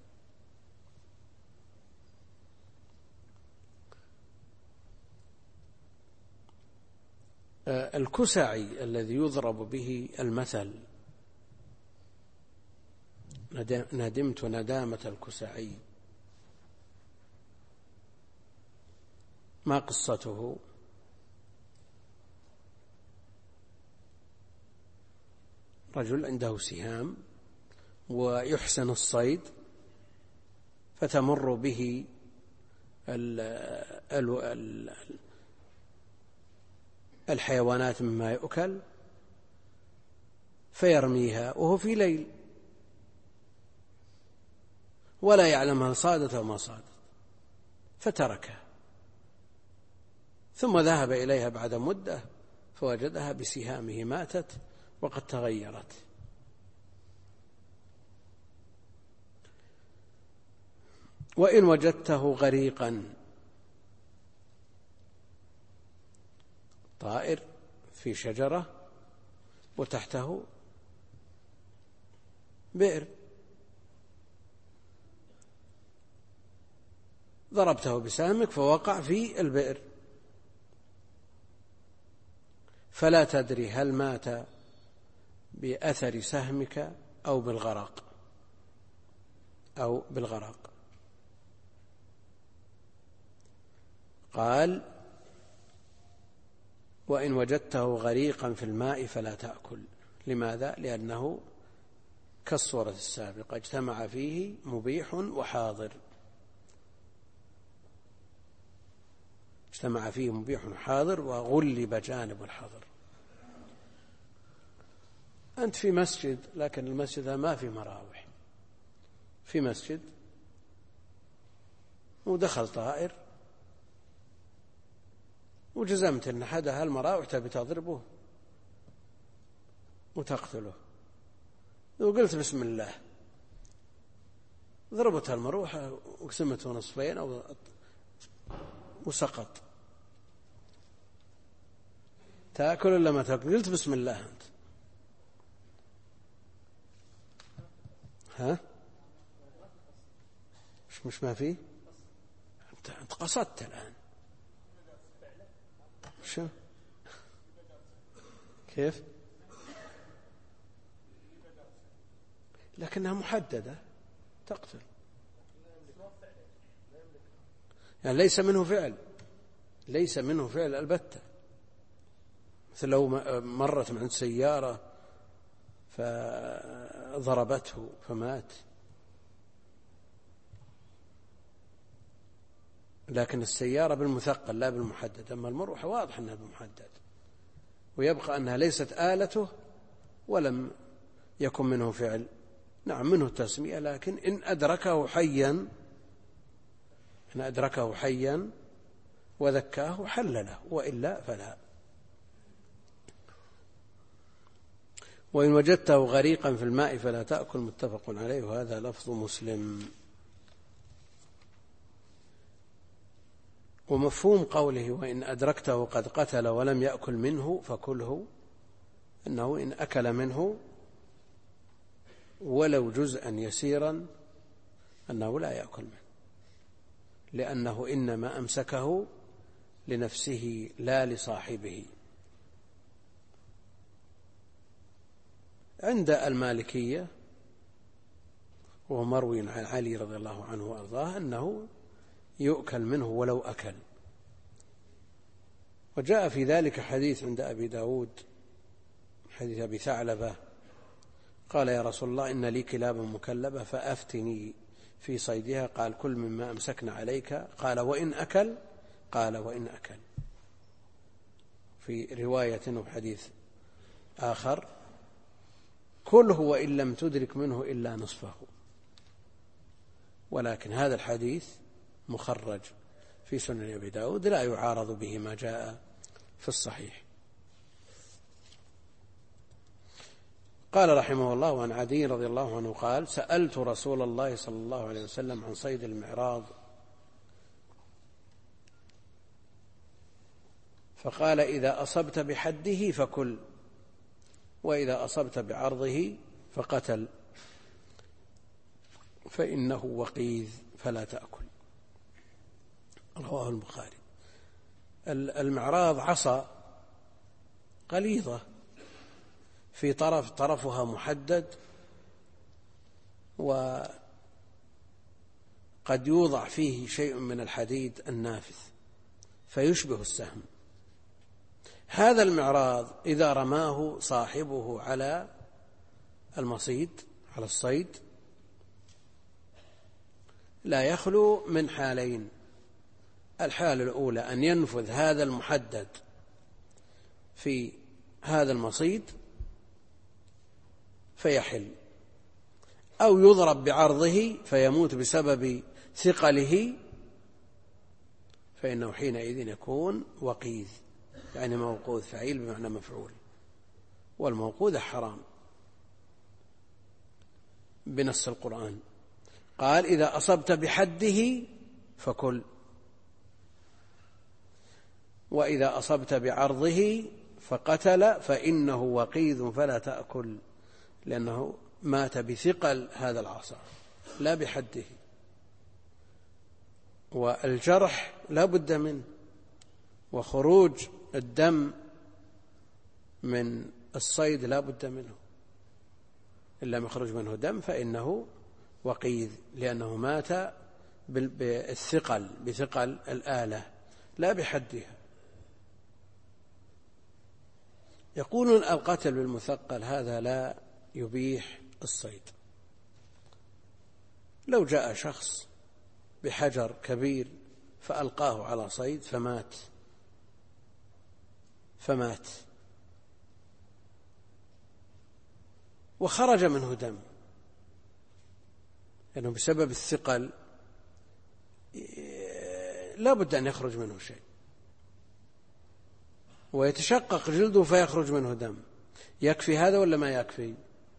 S1: الكسعي الذي يضرب به المثل، ندمت ندامة الكسعي، ما قصته؟ رجل عنده سهام ويحسن الصيد، فتمر به الحيوانات مما يؤكل فيرميها وهو في ليل ولا يعلم هل صادت أو ما صادت، فتركها، ثم ذهب إليها بعد مدة فوجدها بسهامه ماتت وقد تغيرت. وإن وجدته غريقا، طائر في شجرة وتحته بئر، ضربته بسهمك فوقع في البئر، فلا تدري هل مات بأثر سهمك أو بالغرق. قال: وإن وجدته غريقا في الماء فلا تأكل. لماذا؟ لأنه كالصورة السابقة اجتمع فيه مبيح وحاضر، اجتمع فيه مبيح وحاضر وغلب جانب الحظر. أنت في مسجد، لكن المسجد ما في مراوح، في مسجد ودخل طائر وجزمت أن أحد هالمراوح تبي تضربه وتقتله، وقلت بسم الله، ضربت المروحة وقسمته نصفين وسقط، تأكل ولا ما تأكل؟ قلت بسم الله أنت. ها؟ مش ما فيه؟ أنت قصدت الآن. شو؟ كيف؟ لكنها محددة تقتل، يعني ليس منه فعل البتة. مثل لو مرت من عند سيارة فضربته فمات، لكن السيارة بالمثقل لا بالمحدد. أما المروحة واضح أنها بالمحدد، ويبقى أنها ليست آلته ولم يكن منه فعل. نعم منه التسمية، لكن إن أدركه حيا وذكاه حل له، وإلا فلا. وإن وجدته غريقا في الماء فلا تأكل، متفق عليه، وهذا لفظ مسلم. ومفهوم قوله وإن أدركته قد قتل ولم يأكل منه فكله، أنه إن أكل منه ولو جزءا يسيرا أنه لا يأكل منه، لأنه إنما أمسكه لنفسه لا لصاحبه. عند المالكية ومروي عن علي رضي الله عنه وأرضاه أنه يؤكل منه ولو أكل. وجاء في ذلك حديث عند أبي داود، حديث أبي ثعلبة، قال يا رسول الله إن لي كلابا مكلبة فأفتني في صيدها، قال كل مما أمسكنا عليك، قال وإن أكل، قال وإن أكل. في رواية وحديث آخر كله وإن لم تدرك منه إلا نصفه. ولكن هذا الحديث مخرج في سنن أبي داود لا يعارض به ما جاء في الصحيح. قال رحمه الله عن عدي رضي الله عنه قال سألت رسول الله صلى الله عليه وسلم عن صيد المعراض فقال إذا أصبت بحده فكل، وإذا أصبت بعرضه فقتل، فإنه وقيذ فلا تأكل. رواه البخاري. المعراض عصا غليظة في طرفها محدد، وقد يوضع فيه شيء من الحديد النافذ فيشبه السهم. هذا المعراض إذا رماه صاحبه على المصيد على الصيد لا يخلو من حالين: الحالة الأولى أن ينفذ هذا المحدد في هذا المصيد فيحل، أو يضرب بعرضه فيموت بسبب ثقله، فإنه حينئذ يكون وقيذ، يعني موقوذ، فعيل بمعنى مفعول، والموقوذ حرام بنص القرآن. قال إذا أصبت بحده فكل، وإذا أصبت بعرضه فقتل فإنه وقيذ فلا تأكل، لأنه مات بثقل هذا العصا لا بحده. والجرح لا بد منه، وخروج الدم من الصيد لا بد منه، إلا ما يخرج منه دم فإنه وقيذ، لأنه مات بثقل الآلة لا بحدها. يقولون القتل بالمثقل هذا لا يبيح الصيد. لو جاء شخص بحجر كبير فألقاه على صيد فمات وخرج منه دم، لأنه بسبب الثقل لا بد أن يخرج منه شيء، ويتشقق جلده فيخرج منه دم. يكفي هذا ولا ما يكفي؟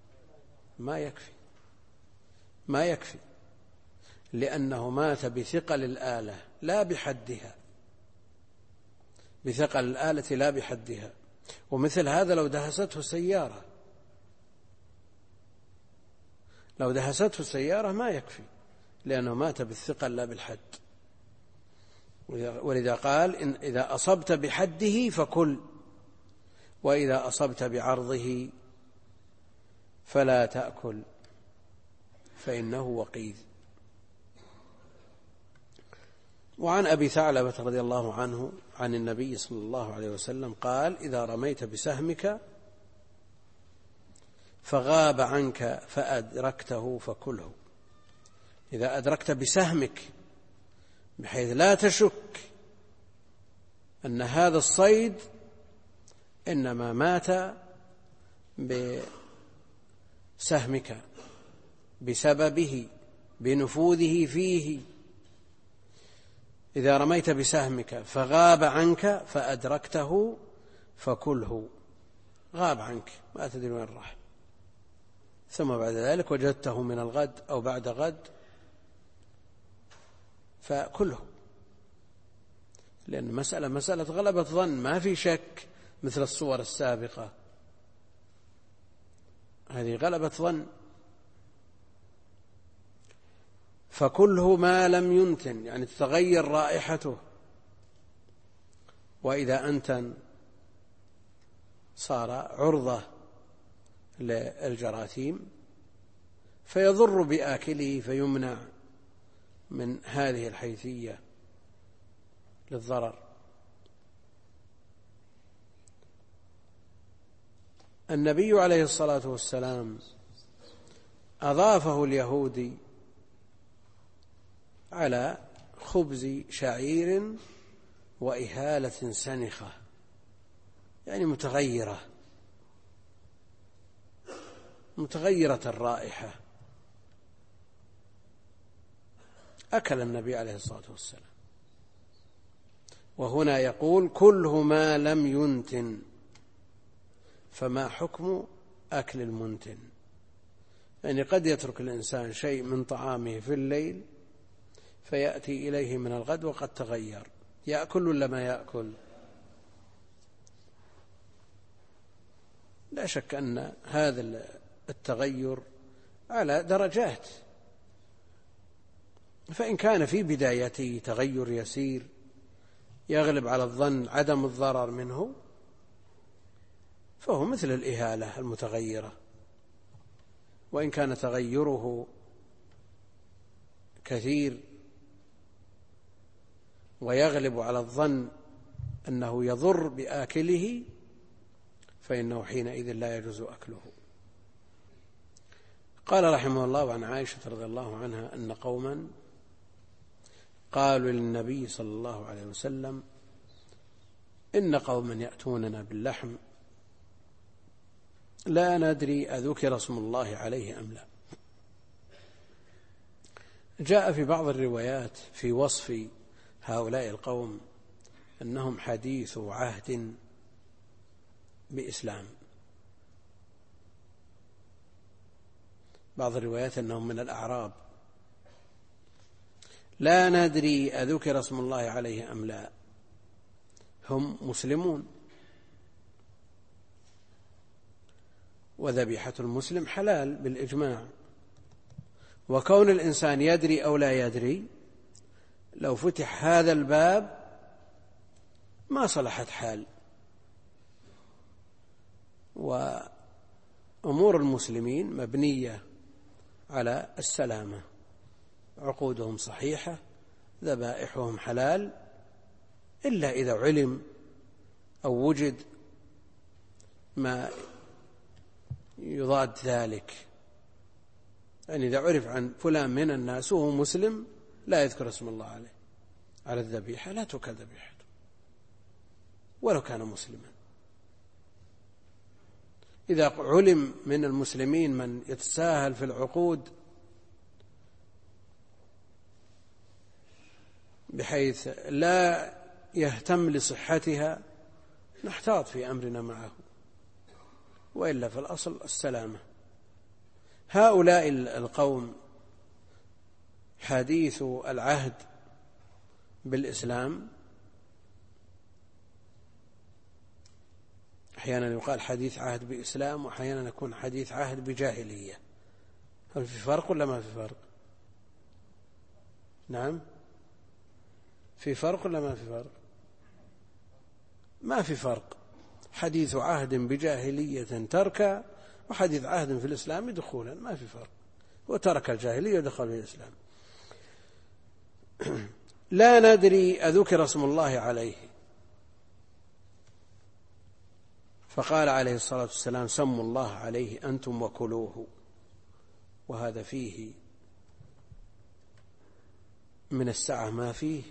S1: ما يكفي، لأنه مات بثقل الآلة لا بحدها، بثقل الآلة لا بحدها. ومثل هذا لو دهسته سيارة، لو دهسته سيارة ما يكفي، لأنه مات بالثقل لا بالحد. ولذا قال إن إذا أصبت بحده فكل، وإذا أصبت بعرضه فلا تأكل فإنه وقيذ. وعن أبي ثعلبة رضي الله عنه عن النبي صلى الله عليه وسلم قال: إذا رميت بسهمك فغاب عنك فأدركته فكله. إذا أدركت بسهمك بحيث لا تشك أن هذا الصيد إنما مات بسهمك بسببه بنفوذه فيه، إذا رميت بسهمك فغاب عنك فأدركته فكله. غاب عنك ما تدري وين راح، ثم بعد ذلك وجدته من الغد أو بعد غد فكله، لأن مسألة غلبة ظن، ما في شك مثل الصور السابقة، هذه غلبة ظن. فكله ما لم ينتن، يعني تتغير رائحته، وإذا أنتن صار عرضة للجراثيم فيضر بآكله فيمنع من هذه الحيثية للضرر. النبي عليه الصلاة والسلام أضافه اليهودي على خبز شعير وإهالة سنخة، يعني متغيرة الرائحة. أكل النبي عليه الصلاة والسلام. وهنا يقول: كله ما لم ينتن، فما حكم أكل المنتن؟ يعني قد يترك الإنسان شيء من طعامه في الليل فيأتي إليه من الغد وقد تغير، يأكل ولا ما يأكل؟ لا شك أن هذا التغير على درجات، فإن كان في بدايته تغير يسير يغلب على الظن عدم الضرر منه فهو مثل الإهالة المتغيرة، وإن كان تغيره كثير ويغلب على الظن أنه يضر بآكله فإنه حينئذ لا يجوز أكله. قال رحمه الله عن عائشة رضي الله عنها أن قوما قالوا للنبي صلى الله عليه وسلم: إن قوما يأتوننا باللحم لا ندري أذكر اسم الله عليه أم لا. جاء في بعض الروايات في وصف هؤلاء القوم أنهم حديث عهد بإسلام، بعض الروايات أنهم من الأعراب. لا ندري أذكر اسم الله عليه أم لا، هم مسلمون، وذبيحة المسلم حلال بالإجماع. وكون الإنسان يدري أو لا يدري، لو فتح هذا الباب ما صلحت حال. وأمور المسلمين مبنية على السلامة، عقودهم صحيحة، ذبائحهم حلال، إلا إذا علم أو وجد ما يضاد ذلك. يعني إذا عرف عن فلان من الناس وهو مسلم لا يذكر اسم الله على الذبيحة، لا تؤكل ذبيحته ولو كان مسلما. إذا علم من المسلمين من يتساهل في العقود بحيث لا يهتم لصحتها نحتاط في أمرنا معه، وإلا في الأصل السلامة. هؤلاء القوم حديث العهد بالإسلام أحيانا يقال حديث عهد بإسلام، وأحيانا يكون حديث عهد بجاهلية. هل في فرق ولا ما في فرق؟ نعم، في فرق ولا ما في فرق؟ ما في فرق. حديث عهد بجاهلية تركا، وحديث عهد في الإسلام دخولا، ما في فرق. وترك الجاهلية ودخل في الإسلام. لا ندري أذكر اسم الله عليه، فقال عليه الصلاة والسلام: سموا الله عليه أنتم وكلوه. وهذا فيه من السعة ما فيه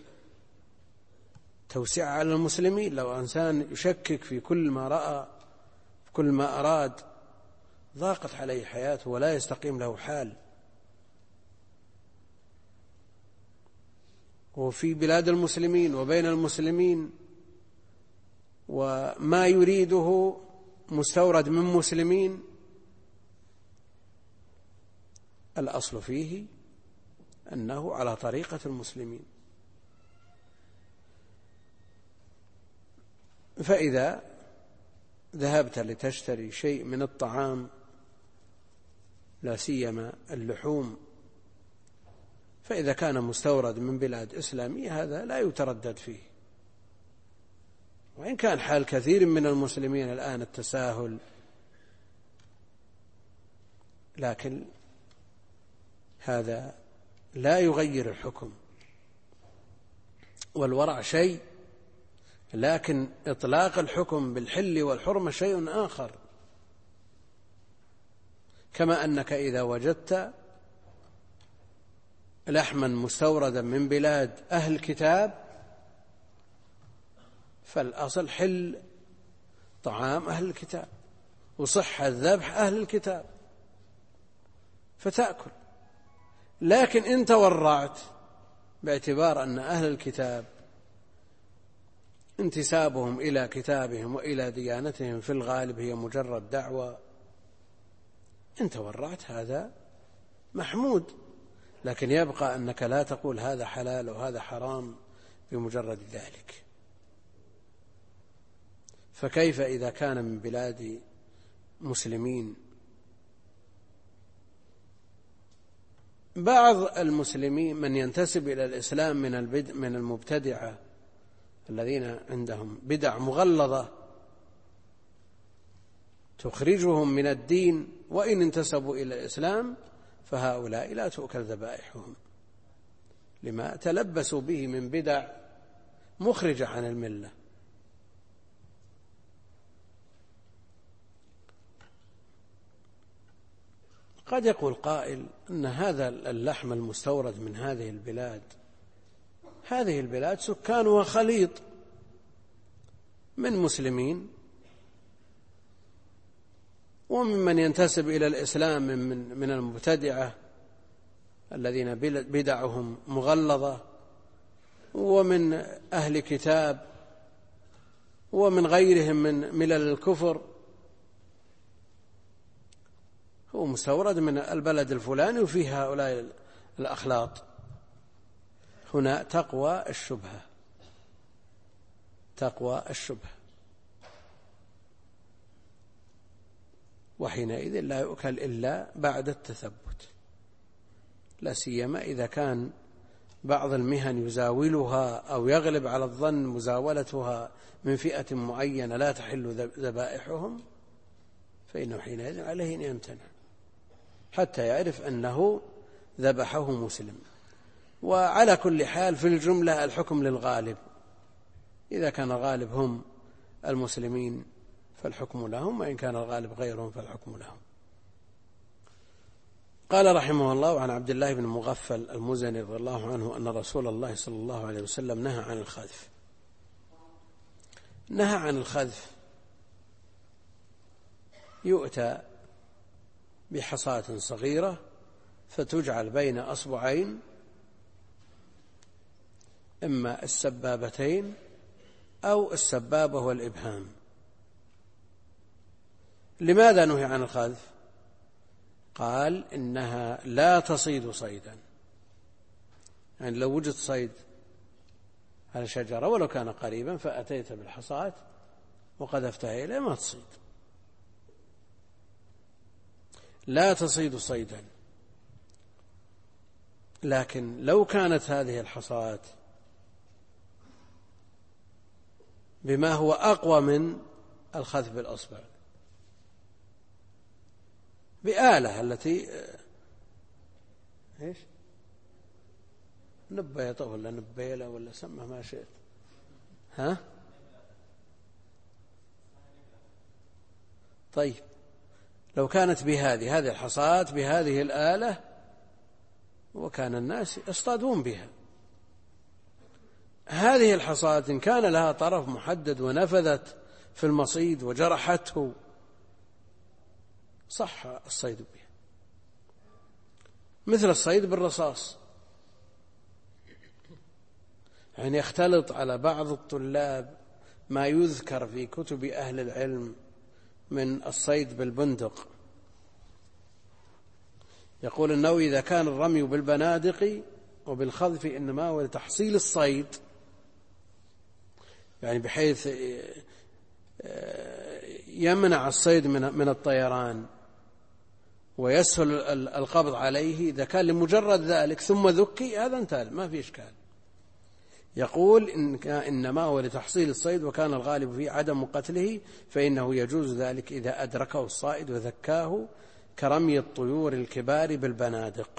S1: توسعة على المسلمين. لو إنسان يشكك في كل ما رأى، في كل ما أراد، ضاقت عليه حياته ولا يستقيم له حال. وفي بلاد المسلمين وبين المسلمين، وما يريده مستورد من مسلمين، الأصل فيه أنه على طريقة المسلمين. فإذا ذهبت لتشتري شيء من الطعام، لا سيما اللحوم، فإذا كان مستورد من بلاد إسلامية هذا لا يتردد فيه. وإن كان حال كثير من المسلمين الآن التساهل، لكن هذا لا يغير الحكم. والورع شيء، لكن إطلاق الحكم بالحل والحرمة شيء آخر. كما أنك إذا وجدت لحما مستوردا من بلاد أهل الكتاب، فالأصل حل طعام أهل الكتاب وصحة ذبح أهل الكتاب فتأكل. لكن إن تورعت باعتبار أن أهل الكتاب انتسابهم إلى كتابهم وإلى ديانتهم في الغالب هي مجرد دعوة، إن تورعت هذا محمود، لكن يبقى أنك لا تقول هذا حلال وهذا حرام بمجرد ذلك. فكيف إذا كان من بلاد مسلمين؟ بعض المسلمين من ينتسب إلى الإسلام من المبتدعة الذين عندهم بدع مغلظة تخرجهم من الدين، وإن انتسبوا إلى الإسلام فهؤلاء لا تؤكل ذبائحهم لما تلبسوا به من بدع مخرجة عن الملة. قد يقول قائل أن هذا اللحم المستورد من هذه البلاد سكانها خليط من مسلمين وممن ينتسب إلى الإسلام من المبتدعة الذين بدعهم مغلظة، ومن أهل كتاب، ومن غيرهم من ملل الكفر. هو مستورد من البلد الفلاني وفيه هؤلاء الأخلاط. هنا تقوى الشبهة، وحينئذ لا يؤكل إلا بعد التثبت، لا سيما إذا كان بعض المهن يزاولها أو يغلب على الظن مزاولتها من فئة معينة لا تحل ذبائحهم، فإنه حينئذ عليه أن يمتنع حتى يعرف أنه ذبحه مسلم. وعلى كل حال في الجملة الحكم للغالب، إذا كان الغالب هم المسلمين فالحكم لهم، وإن كان الغالب غيرهم فالحكم لهم. قال رحمه الله: عن عبد الله بن مغفل المزني رضي الله عنه أن رسول الله صلى الله عليه وسلم نهى عن الخذف. يؤتى بحصاة صغيرة فتجعل بين أصبعين، إما السبابتين أو السبابة والإبهام. لماذا نهي عن الخذف؟ قال: إنها لا تصيد صيدا، يعني لو وجد صيد على شجرة ولو كان قريبا فأتيت بالحصاة وقذفتها إليه ما تصيد، لا تصيد صيدا. لكن لو كانت هذه الحصاة بما هو أقوى من الخذف بالأصبع، بآلة التي إيش نبيطة ولا نبيلة ولا سمه ما شئت، ها طيب لو كانت هذه الحصاة بهذه الآلة وكان الناس يصطادون بها، هذه الحصاة إن كان لها طرف محدد ونفذت في المصيد وجرحته صح الصيد بها، مثل الصيد بالرصاص. يعني يختلط على بعض الطلاب ما يذكر في كتب أهل العلم من الصيد بالبندق. يقول النووي إذا كان الرمي بالبنادق وبالخذف إنما هو لتحصيل الصيد، يعني بحيث يمنع الصيد من الطيران ويسهل القبض عليه، إذا كان لمجرد ذلك ثم ذكي هذا انتهى ما في إشكال. يقول إنما هو لتحصيل الصيد وكان الغالب فيه عدم قتله، فإنه يجوز ذلك إذا أدركه الصائد وذكاه، كرمي الطيور الكبار بالبنادق.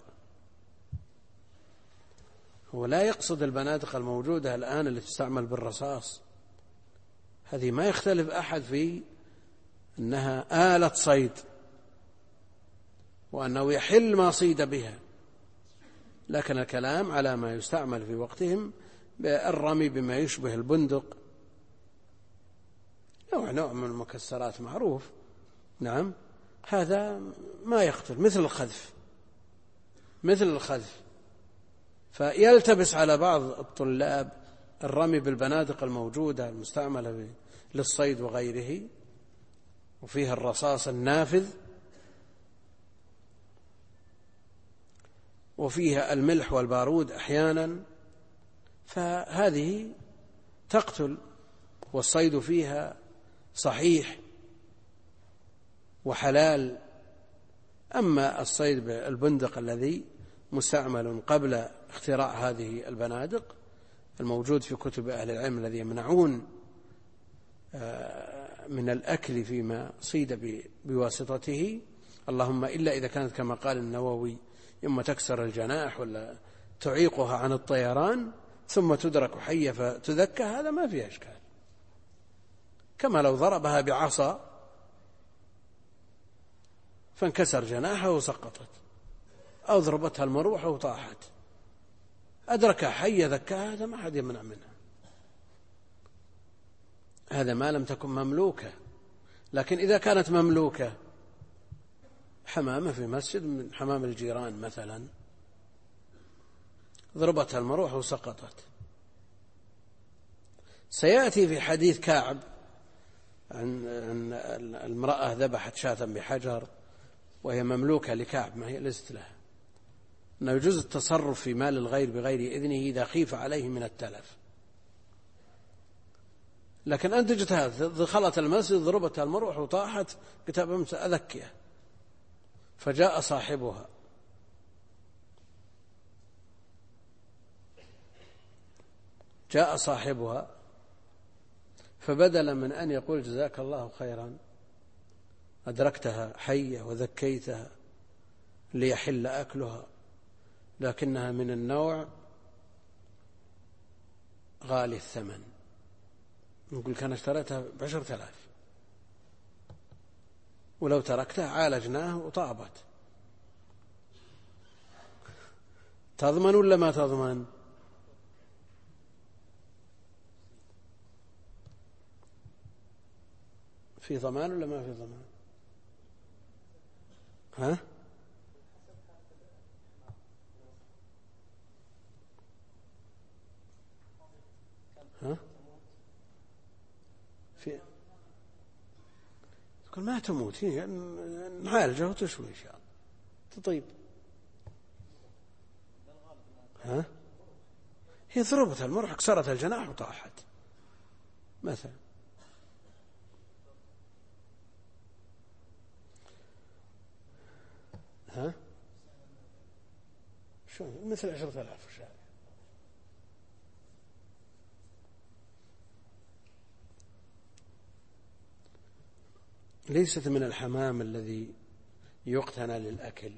S1: هو لا يقصد البنادق الموجودة الآن التي تستعمل بالرصاص، هذه ما يختلف أحد في أنها آلة صيد وأنه يحل ما صيد بها، لكن الكلام على ما يستعمل في وقتهم بالرمي بما يشبه البندق، نوع من المكسرات معروف، نعم هذا ما يقتل، مثل الخذف. فيلتبس على بعض الطلاب الرمي بالبنادق الموجودة المستعملة للصيد وغيره، وفيها الرصاص النافذ وفيها الملح والبارود أحيانا، فهذه تقتل والصيد فيها صحيح وحلال. أما الصيد بالبندق الذي مستعمل قبل اختراع هذه البنادق الموجود في كتب أهل العلم الذي يمنعون من الأكل فيما صيد بواسطته، اللهم إلا إذا كانت كما قال النووي إما تكسر الجناح ولا تعيقها عن الطيران ثم تدرك حية فتذكى، هذا ما فيه إشكال، كما لو ضربها بعصا فانكسر جناحها وسقطت، أو ضربتها المروحة وطاحت، أدركها حية ذكاها، هذا ما حد يمنع منها، هذا ما لم تكن مملوكة. لكن إذا كانت مملوكة، حمامة في مسجد من حمام الجيران مثلا ضربتها المروحة وسقطت، سيأتي في حديث كعب عن المرأة ذبحت شاة بحجر وهي مملوكة لكعب، ما هي ليست لها، أنه يجوز التصرف في مال الغير بغير إذنه إذا خيف عليه من التلف. لكن أنت جئت دخلت المسجد ضربتها المروح وطاحت، قلت أذكيها، فجاء صاحبها فبدلا من أن يقول جزاك الله خيرا أدركتها حية وذكيتها ليحل أكلها، لكنها من النوع غالي الثمن، نقول كان اشتريتها ب10,000 ولو تركتها عالجناه وطابت، تضمن ولا ما تضمن؟ في ضمان ولا ما في ضمان؟ ها؟ في تقول ما تموت، هي نعالجها وتشوي إن شاء الله تطيب. ها؟ هي ضربتها المرح كسرت الجناح وطاحت مثلا، ها؟ شو مثل 10,000 في الشارع. ليست من الحمام الذي يقتنى للأكل،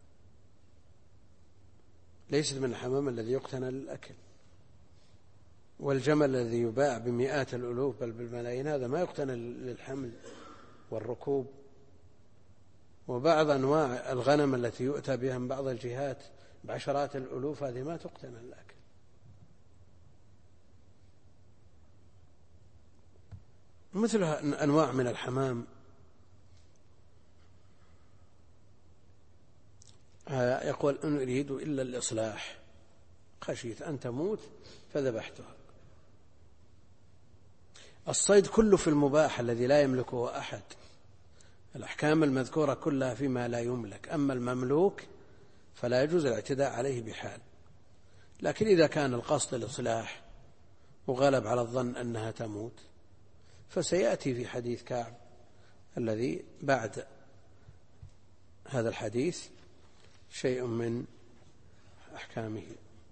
S1: ليست من الحمام الذي يقتنى للأكل. والجمل الذي يباع بمئات الألوف بل بالملايين هذا ما يقتنى للحمل والركوب. وبعض أنواع الغنم التي يؤتى بها من بعض الجهات بعشرات الألوف هذه ما تقتنى للأكل. مثل أنواع من الحمام يقول إن أريد إلا الإصلاح، خشيت أن تموت فذبحتها. الصيد كله في المباح الذي لا يملكه أحد. الأحكام المذكورة كلها فيما لا يملك، أما المملوك فلا يجوز الاعتداء عليه بحال. لكن إذا كان القصد الإصلاح وغلب على الظن أنها تموت فسيأتي في حديث كعب الذي بعد هذا الحديث شيء من أحكامه.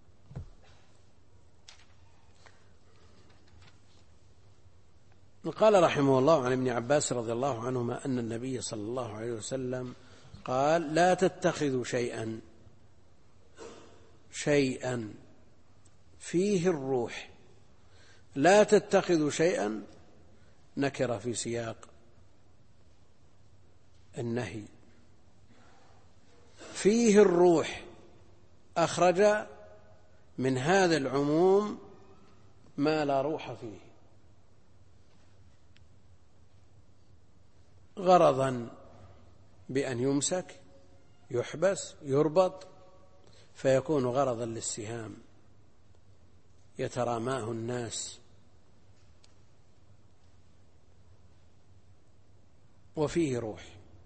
S1: قال رحمه الله عن ابن عباس رضي الله عنهما أن النبي صلى الله عليه وسلم قال: لا تتخذوا شيئا فيه الروح. لا تتخذوا شيئا نكر في سياق النهي. فيه الروح أخرج من هذا العموم ما لا روح فيه، غرضا بأن يمسك يحبس يربط فيكون غرضا للسهام يتراماه الناس. وفيه روح.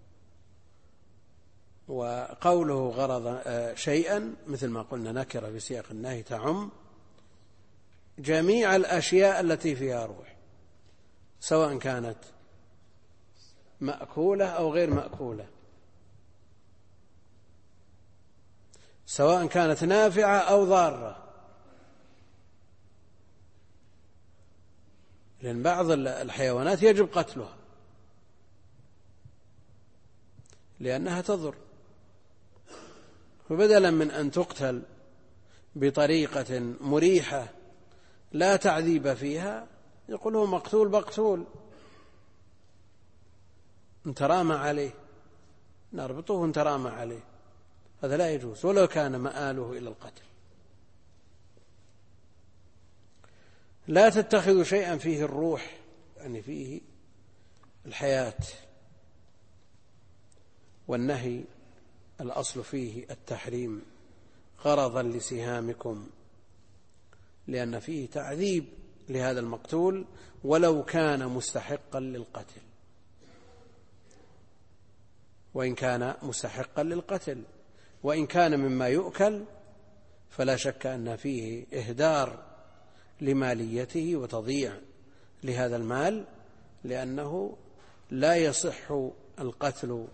S1: وقوله غرض شيئا مثل ما قلنا نكرة في سياق النهي تعم جميع الأشياء التي فيها روح، سواء كانت مأكولة أو غير مأكولة، سواء كانت نافعة أو ضارة. لأن بعض الحيوانات يجب قتلها لأنها تضر، فبدلا من أن تقتل بطريقة مريحة لا تعذيب فيها يقول هو مقتول بقتول، انترامى عليه نربطه انترامى عليه، هذا لا يجوز ولو كان مآله إلى القتل. لا تتخذوا شيئا فيه الروح يعني فيه الحياة. والنهي الأصل فيه التحريم غرضا لسهامكم، لأن فيه تعذيب لهذا المقتول ولو كان مستحقا للقتل، وإن كان مستحقا للقتل، وإن كان مما يؤكل فلا شك أن فيه إهدار لماليته وتضييع لهذا المال، لأنه لا يصح القتل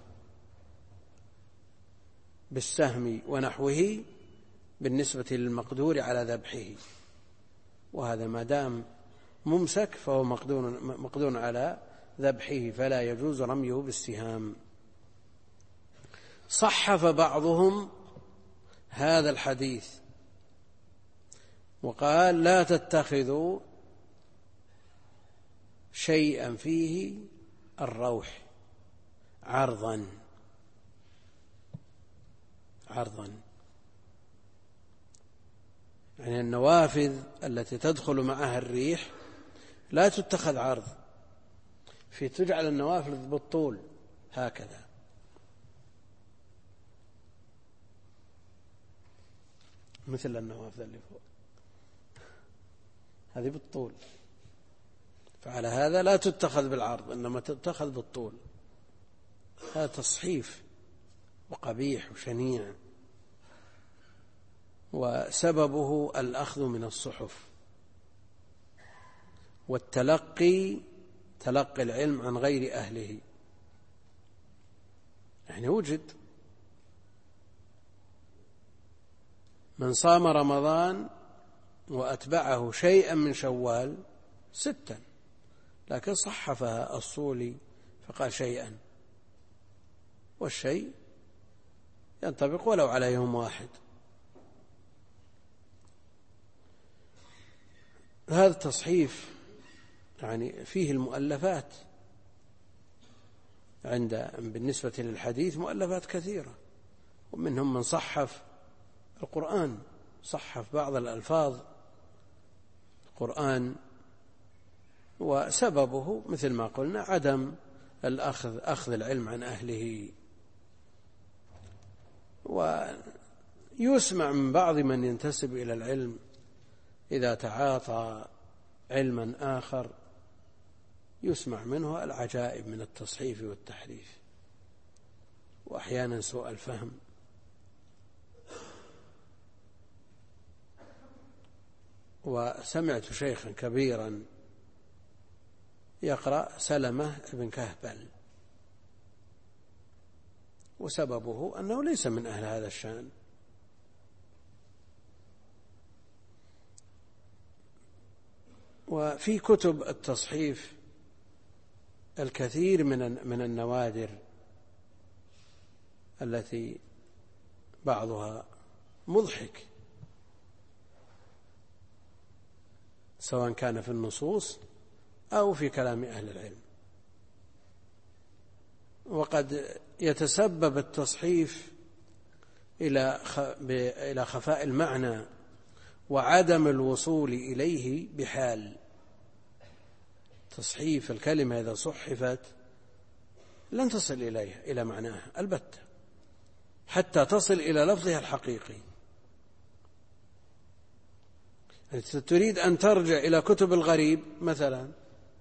S1: بالسهم ونحوه بالنسبة للمقدور على ذبحه، وهذا ما دام ممسك فهو مقدور على ذبحه فلا يجوز رميه بالسهام. صحف بعضهم هذا الحديث وقال: لا تتخذوا شيئا فيه الروح عرضا. يعني النوافذ التي تدخل معها الريح لا تتخذ عرض، في تجعل النوافذ بالطول هكذا، مثل النوافذ اللي فوق هذه بالطول، فعلى هذا لا تتخذ بالعرض إنما تتخذ بالطول. هذا تصحيف وقبيح وشنيع، وسببه الأخذ من الصحف والتلقي، تلقي العلم عن غير أهله. يعني وجد من صام رمضان وأتبعه شيئا من شوال 6، لكن صحفها الصولي فقال شيئا، والشيء ينطبق ولو على يوم واحد. هذا التصحيف يعني فيه المؤلفات، بالنسبة للحديث مؤلفات كثيرة، ومنهم من صحف القرآن، صحف بعض الألفاظ القرآن، وسببه مثل ما قلنا عدم أخذ العلم عن أهله. ويسمع من بعض من ينتسب إلى العلم إذا تعاطى علما آخر يسمع منه العجائب من التصحيف والتحريف، وأحيانا سوء الفهم. وسمعت شيخا كبيرا يقرأ سلمة بن كهبل، وسببه أنه ليس من أهل هذا الشأن. وفي كتب التصحيف الكثير من النوادر التي بعضها مضحك، سواء كان في النصوص أو في كلام أهل العلم. وقد يتسبب التصحيف إلى خفاء المعنى وعدم الوصول إليه بحال. تصحيف الكلمة إذا صحفت لن تصل إليها إلى معناها البتة حتى تصل إلى لفظها الحقيقي. تريد أن ترجع إلى كتب الغريب مثلا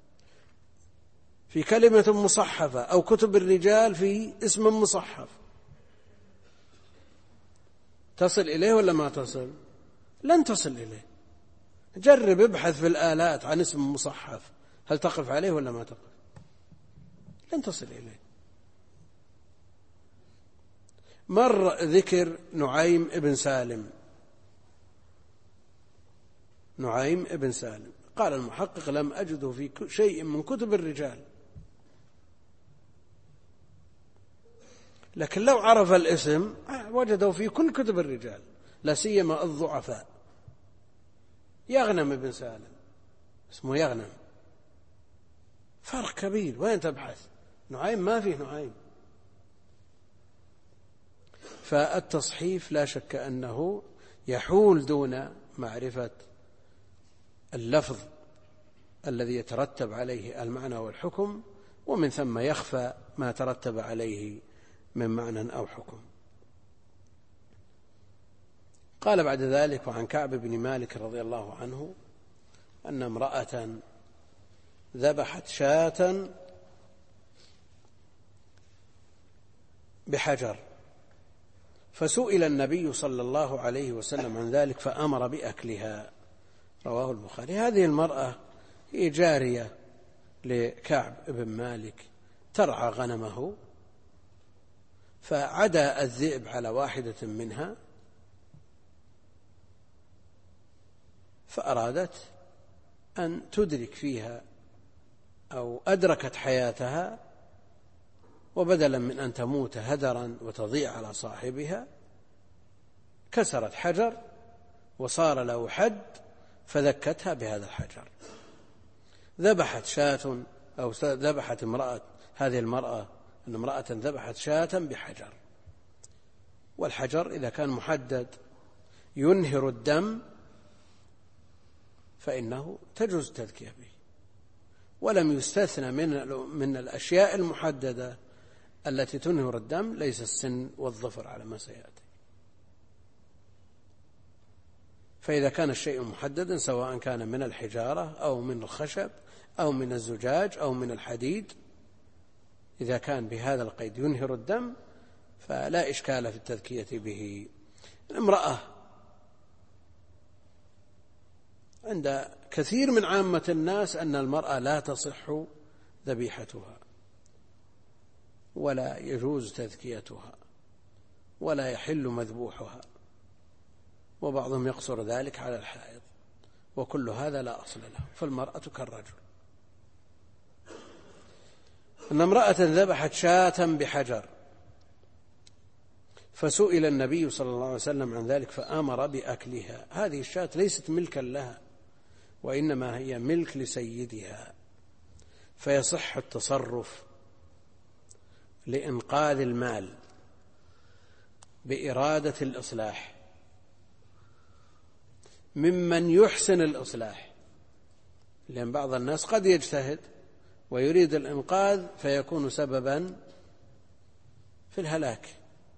S1: في كلمة مصحفة، أو كتب الرجال في اسم مصحف، تصل إليه ولا ما تصل؟ لن تصل إليه. جرب ابحث في الآلات عن اسم مصحف، هل تقف عليه ولا ما تقف؟ لن تصل إليه. مر ذكر نعيم ابن سالم، نعيم ابن سالم، قال المحقق لم أجده في شيء من كتب الرجال، لكن لو عرف الاسم وجده في كل كتب الرجال، لا سيما الضعفاء. يغنم ابن سالم، اسمه يغنم، فرق كبير. وين تبحث؟ نعيم ما فيه نعيم. فالتصحيف لا شك أنه يحول دون معرفة اللفظ الذي يترتب عليه المعنى والحكم، ومن ثم يخفى ما ترتب عليه من معنى أو حكم. قال بعد ذلك: وعن كعب بن مالك رضي الله عنه أن امرأة ذبحت شاة بحجر، فسئل النبي صلى الله عليه وسلم عن ذلك فأمر بأكلها. رواه البخاري. هذه المرأة هي جارية لكعب بن مالك ترعى غنمه، فعدا الذئب على واحدة منها فأرادت أن تدرك فيها أو أدركت حياتها، وبدلا من أن تموت هدرا وتضيع على صاحبها كسرت حجر وصار له حد فذكتها بهذا الحجر. ذبحت شاة أو ذبحت امرأة، هذه المرأة أن امرأة ذبحت شاة بحجر، والحجر إذا كان محدد ينهر الدم فإنه تجوز التذكية به، ولم يستثنى من الأشياء المحددة التي تنهر الدم ليس السن والظفر على ما سيأتي. فإذا كان الشيء محددا سواء كان من الحجارة أو من الخشب أو من الزجاج أو من الحديد، إذا كان بهذا القيد ينهر الدم فلا إشكال في التذكية به. الامرأة عند كثير من عامة الناس أن المرأة لا تصح ذبيحتها ولا يجوز تذكيتها ولا يحل مذبوحها، وبعضهم يقصر ذلك على الحائض، وكل هذا لا أصل له، فالمرأة كالرجل. أن امرأة ذبحت شاة بحجر فسئل النبي صلى الله عليه وسلم عن ذلك فأمر بأكلها. هذه الشاة ليست ملكا لها، وإنما هي ملك لسيدها، فيصح التصرف لإنقاذ المال بإرادة الإصلاح ممن يحسن الإصلاح، لأن بعض الناس قد يجتهد ويريد الإنقاذ فيكون سببا في الهلاك،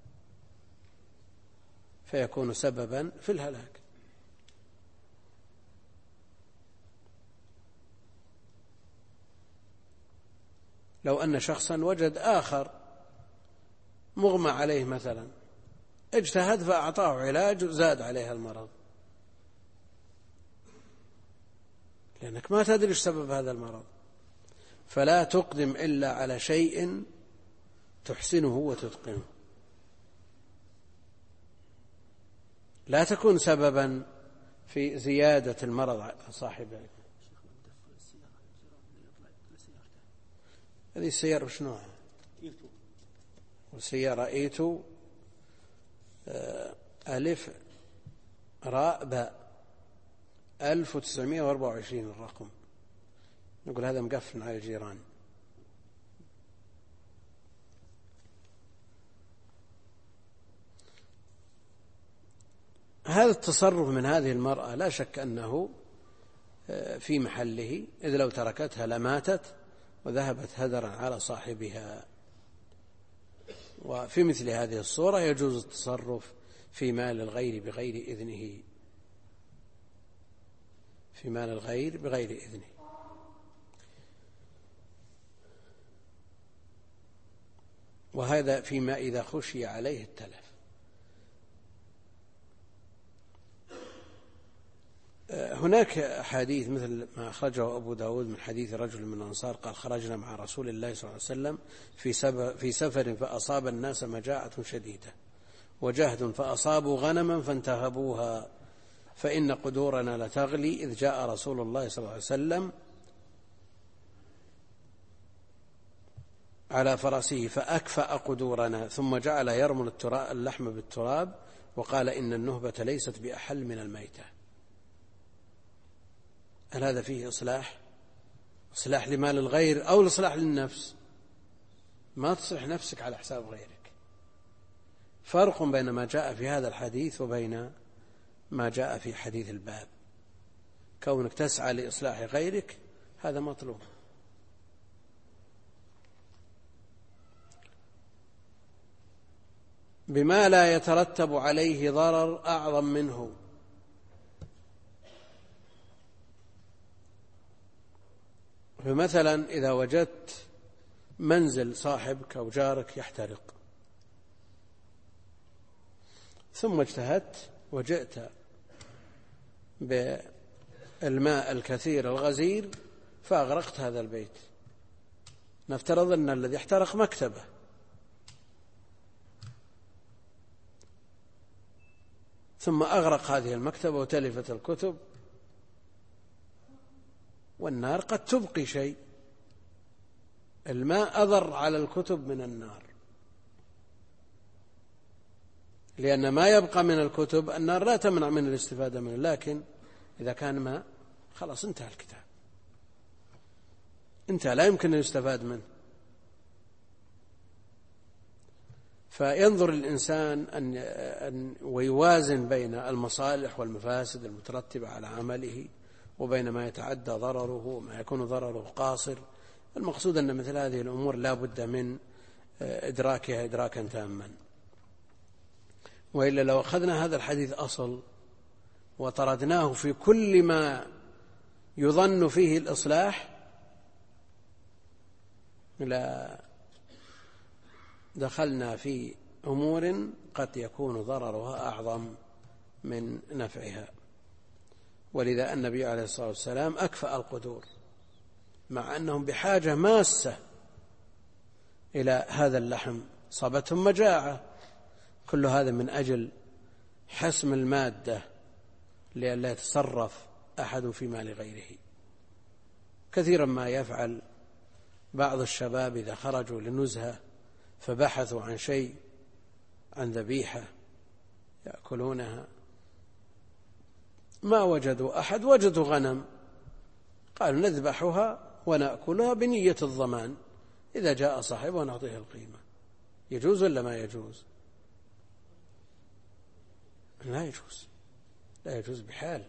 S1: لو أن شخصا وجد آخر مغمى عليه مثلا، اجتهد فأعطاه علاج وزاد عليه المرض، لأنك ما تدري سبب هذا المرض، فلا تقدم إلا على شيء تحسنه وتتقنه، لا تكون سببا في زيادة المرض على صاحبه. هذه السيارة وش نوعها؟ والسيارة إيتو ألف راء باء 1924 الرقم. نقول هذا مقفل على الجيران. هذا التصرف من هذه المرأة لا شك أنه في محله، إذ لو تركتها لماتت وذهبت هدرا على صاحبها. وفي مثل هذه الصورة يجوز التصرف في مال الغير بغير إذنه، وهذا فيما إذا خشي عليه التلف. هناك أحاديث مثل ما أخرجه أبو داود من حديث رجل من الأنصار قال: خرجنا مع رسول الله صلى الله عليه وسلم في سفر فأصاب الناس مجاعة شديدة وجهد فأصابوا غنما فانتهبوها، فإن قدورنا لتغلي، إذ جاء رسول الله صلى الله عليه وسلم على فرسه فأكفأ قدورنا، ثم جعل يرمل اللحم بالتراب وقال: إن النهبة ليست بأحل من الميتة. هل هذا فيه إصلاح لمال الغير أو الإصلاح للنفس؟ ما تصلح نفسك على حساب غيرك. فرق بين ما جاء في هذا الحديث وبين ما جاء في حديث الباب. كونك تسعى لإصلاح غيرك هذا مطلوب. بما لا يترتب عليه ضرر أعظم منه. فمثلا إذا وجدت منزل صاحبك أو جارك يحترق، ثم اجتهدت وجئت بالماء الكثير الغزير فأغرقت هذا البيت، نفترض أن الذي احترق مكتبه، ثم أغرق هذه المكتبة وتلفت الكتب، والنار قد تبقي شيء. الماء أضر على الكتب من النار، لأن ما يبقى من الكتب النار لا تمنع من الاستفادة منه، لكن إذا كان ماء خلاص انتهى الكتاب، انتهى، لا يمكن أن يستفاد منه. فينظر الإنسان أن ويوازن بين المصالح والمفاسد المترتبة على عمله وبين ما يتعدى ضرره وما يكون ضرره قاصر. المقصود أن مثل هذه الأمور لا بد من إدراكها إدراكا تاما، وإلا لو أخذنا هذا الحديث أصل وطردناه في كل ما يظن فيه الإصلاح لا دخلنا في أمور قد يكون ضررها أعظم من نفعها. ولذا النبي عليه الصلاة والسلام أكفأ القدور مع أنهم بحاجة ماسة إلى هذا اللحم، صابتهم مجاعة، كل هذا من أجل حسم المادة لئلا يتصرف أحد في مال غيره. كثيرا ما يفعل بعض الشباب إذا خرجوا لنزهة فبحثوا عن شيء، عن ذبيحة يأكلونها، ما وجدوا أحد، وجدوا غنم، قالوا نذبحها ونأكلها بنية الضمان، إذا جاء صاحبها نعطيه القيمة. يجوز ولا ما يجوز؟ لا يجوز، لا يجوز بحال.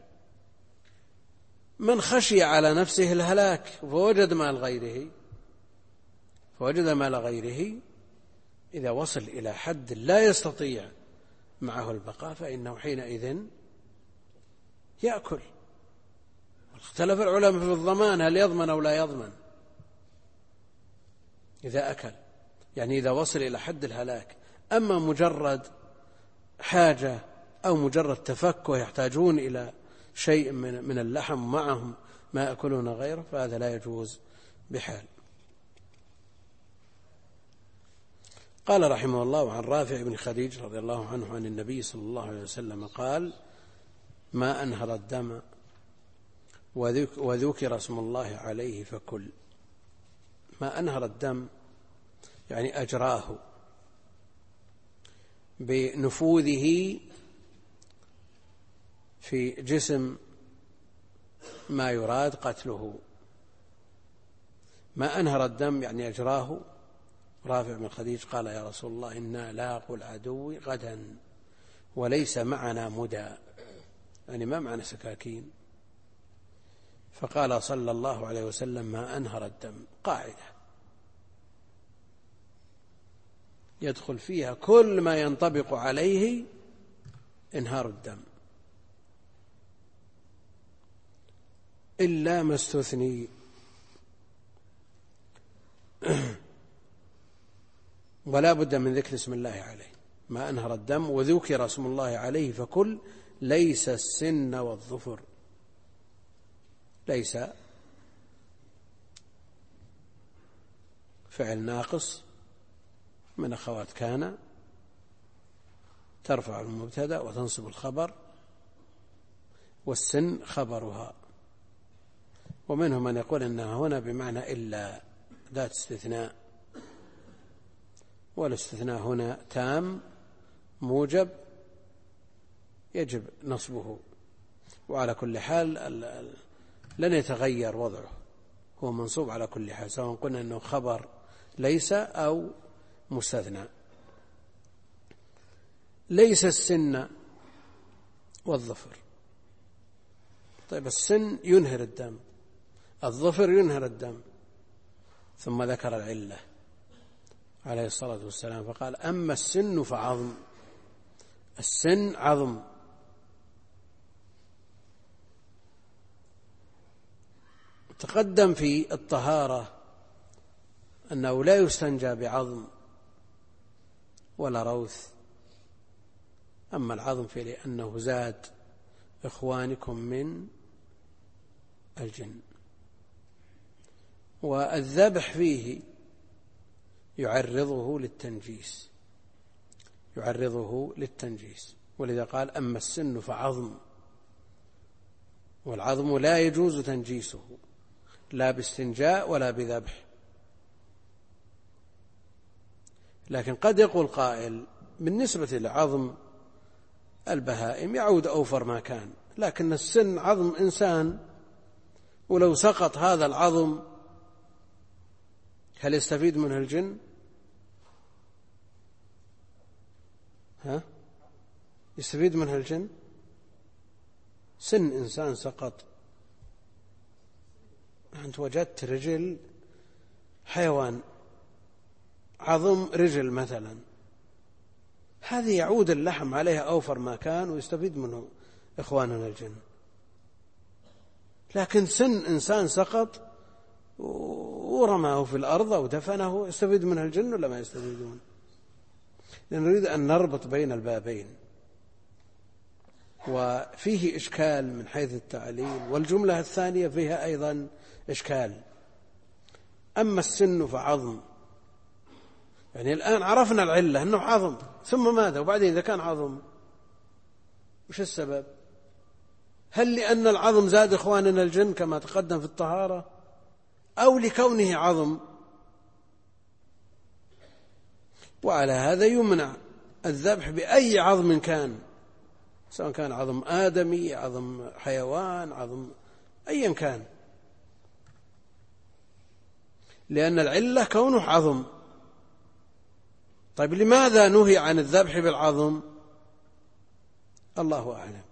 S1: من خشي على نفسه الهلاك فوجد مال غيره إذا وصل إلى حد لا يستطيع معه البقاء فإنه حينئذ يأكل. اختلف العلماء في الضمان، هل يضمن أو لا يضمن إذا أكل، يعني إذا وصل إلى حد الهلاك. أما مجرد حاجة أو مجرد تفكه يحتاجون إلى شيء من اللحم معهم ما يأكلون غيره فهذا لا يجوز بحال. قال رحمه الله عن رافع بن خديج رضي الله عنه عن النبي صلى الله عليه وسلم قال: ما أنهر الدم وذكر اسم الله عليه فكل. ما أنهر الدم يعني أجراه بنفوذه في جسم ما يراد قتله. ما أنهر الدم يعني أجراه. رافع بن خديج قال: يا رسول الله إنا لاقوا العدو غدا وليس معنا مدى، يعني ما معنا سكاكين. فقال صلى الله عليه وسلم: ما أنهر الدم، قاعدة يدخل فيها كل ما ينطبق عليه انهار الدم إلا ما استثني. ولا بد من ذكر اسم الله عليه. ما أنهر الدم وذكر اسم الله عليه فكل، ليس السن والظفر. ليس فعل ناقص من أخوات كان، ترفع المبتدأ وتنصب الخبر، والسن خبرها. ومنهم من يقول إنها هنا بمعنى إلا، ذات استثناء، والاستثناء هنا تام موجب يجب نصبه. وعلى كل حال لن يتغير وضعه، هو منصوب على كل حال، سواء قلنا أنه خبر ليس أو مستثنى. ليس السن والظفر. طيب السن ينهر الدم، الظفر ينهر الدم، ثم ذكر العلة عليه الصلاة والسلام فقال: أما السن فعظم. السن عظم. تقدم في الطهارة أنه لا يستنجى بعظم ولا روث. أما العظم فلأنه زاد إخوانكم من الجن. والذبح فيه يعرضه للتنجيس، ولذا قال: أما السن فعظم. والعظم لا يجوز تنجيسه لا باستنجاء ولا بذبح. لكن قد يقول قائل: بالنسبة لعظم البهائم يعود أوفر ما كان، لكن السن عظم إنسان، ولو سقط هذا العظم هل يستفيد منه الجن؟ يستفيد منها الجن؟ سن إنسان سقط، أنت وجدت رجل حيوان عظم رجل مثلا، هذه يعود اللحم عليها أوفر ما كان ويستفيد منه إخواننا الجن. لكن سن إنسان سقط ورماه في الأرض أو دفنه، يستفيد منه الجن ولا ما يستفيدون؟ نريد أن نربط بين البابين، وفيه إشكال من حيث التعليل، والجملة الثانية فيها أيضا إشكال. أما السن فعظم، يعني الآن عرفنا العلة أنه عظم، ثم ماذا؟ وبعدين إذا كان عظم وش السبب؟ هل لأن العظم زاد إخواننا الجن كما تقدم في الطهارة، أو لكونه عظم؟ وعلى هذا يمنع الذبح بأي عظم كان، سواء كان عظم آدمي، عظم حيوان، عظم أيا كان، لأن العلة كونه عظم. طيب لماذا نهي عن الذبح بالعظم؟ الله أعلم.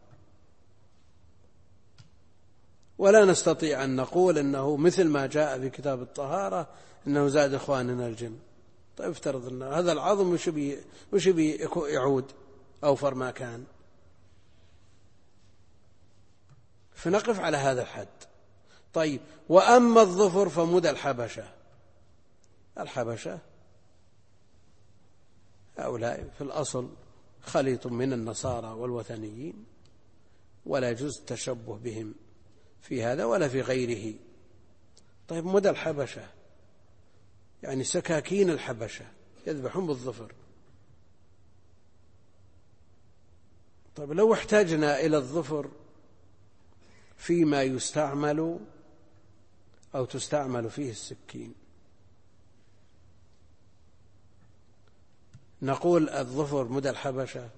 S1: ولا نستطيع أن نقول أنه مثل ما جاء في كتاب الطهارة أنه زاد إخواننا الجن. طيب افترض أن هذا العظم وش يعود أوفر ما كان، فنقف على هذا الحد. طيب وأما الظفر فمدى الحبشة هؤلاء في الأصل خليط من النصارى والوثنيين، ولا يجوز التشبه بهم في هذا ولا في غيره. طيب مدى الحبشة يعني سكاكين الحبشة يذبحون بالظفر. طيب لو احتاجنا إلى الظفر فيما يستعمل أو تستعمل فيه السكين، نقول الظفر مدى الحبشة.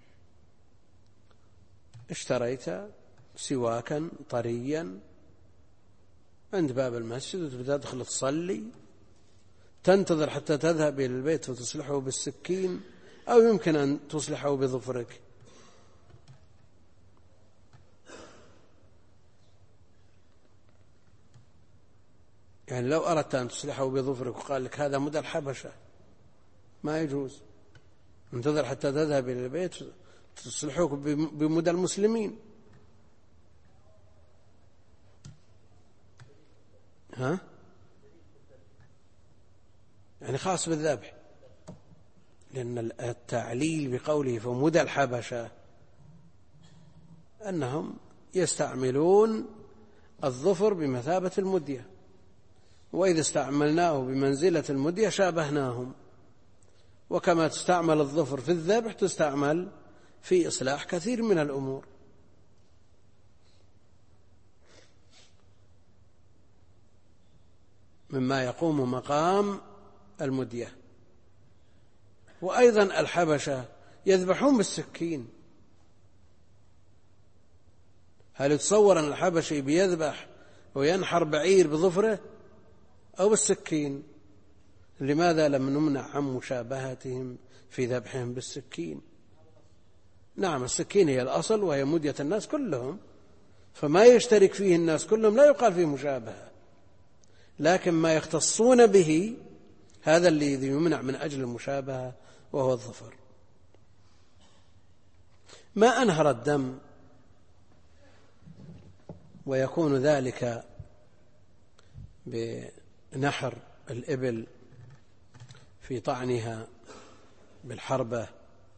S1: اشتريت سواكا طريا عند باب المسجد وتبدأ تدخل تصلي، تنتظر حتى تذهب إلى البيت وتصلحه بالسكين، أو يمكن أن تصلحه بظفرك. يعني لو أردت أن تصلحه بظفرك وقال لك هذا مدى الحبشة ما يجوز، انتظر حتى تذهب إلى البيت تصلحه بمدى المسلمين. يعني خاص بالذبح، لأن التعليل بقوله فمدى الحبشة أنهم يستعملون الظفر بمثابة المدية، وإذا استعملناه بمنزلة المدية شابهناهم. وكما تستعمل الظفر في الذبح تستعمل في إصلاح كثير من الأمور. مما يقوم مقام المدية. وأيضا الحبشة يذبحون بالسكين. هل يتصور أن الحبشي بيذبح وينحر بعير بظفره أو بالسكين؟ لماذا لم نمنع عن مشابهتهم في ذبحهم بالسكين؟ نعم السكين هي الأصل وهي مدية الناس كلهم، فما يشترك فيه الناس كلهم لا يقال فيه مشابهة، لكن ما يختصون به هذا الذي يمنع من أجل المشابهة وهو الظفر. ما أنهر الدم ويكون ذلك بنحر الإبل في طعنها بالحربة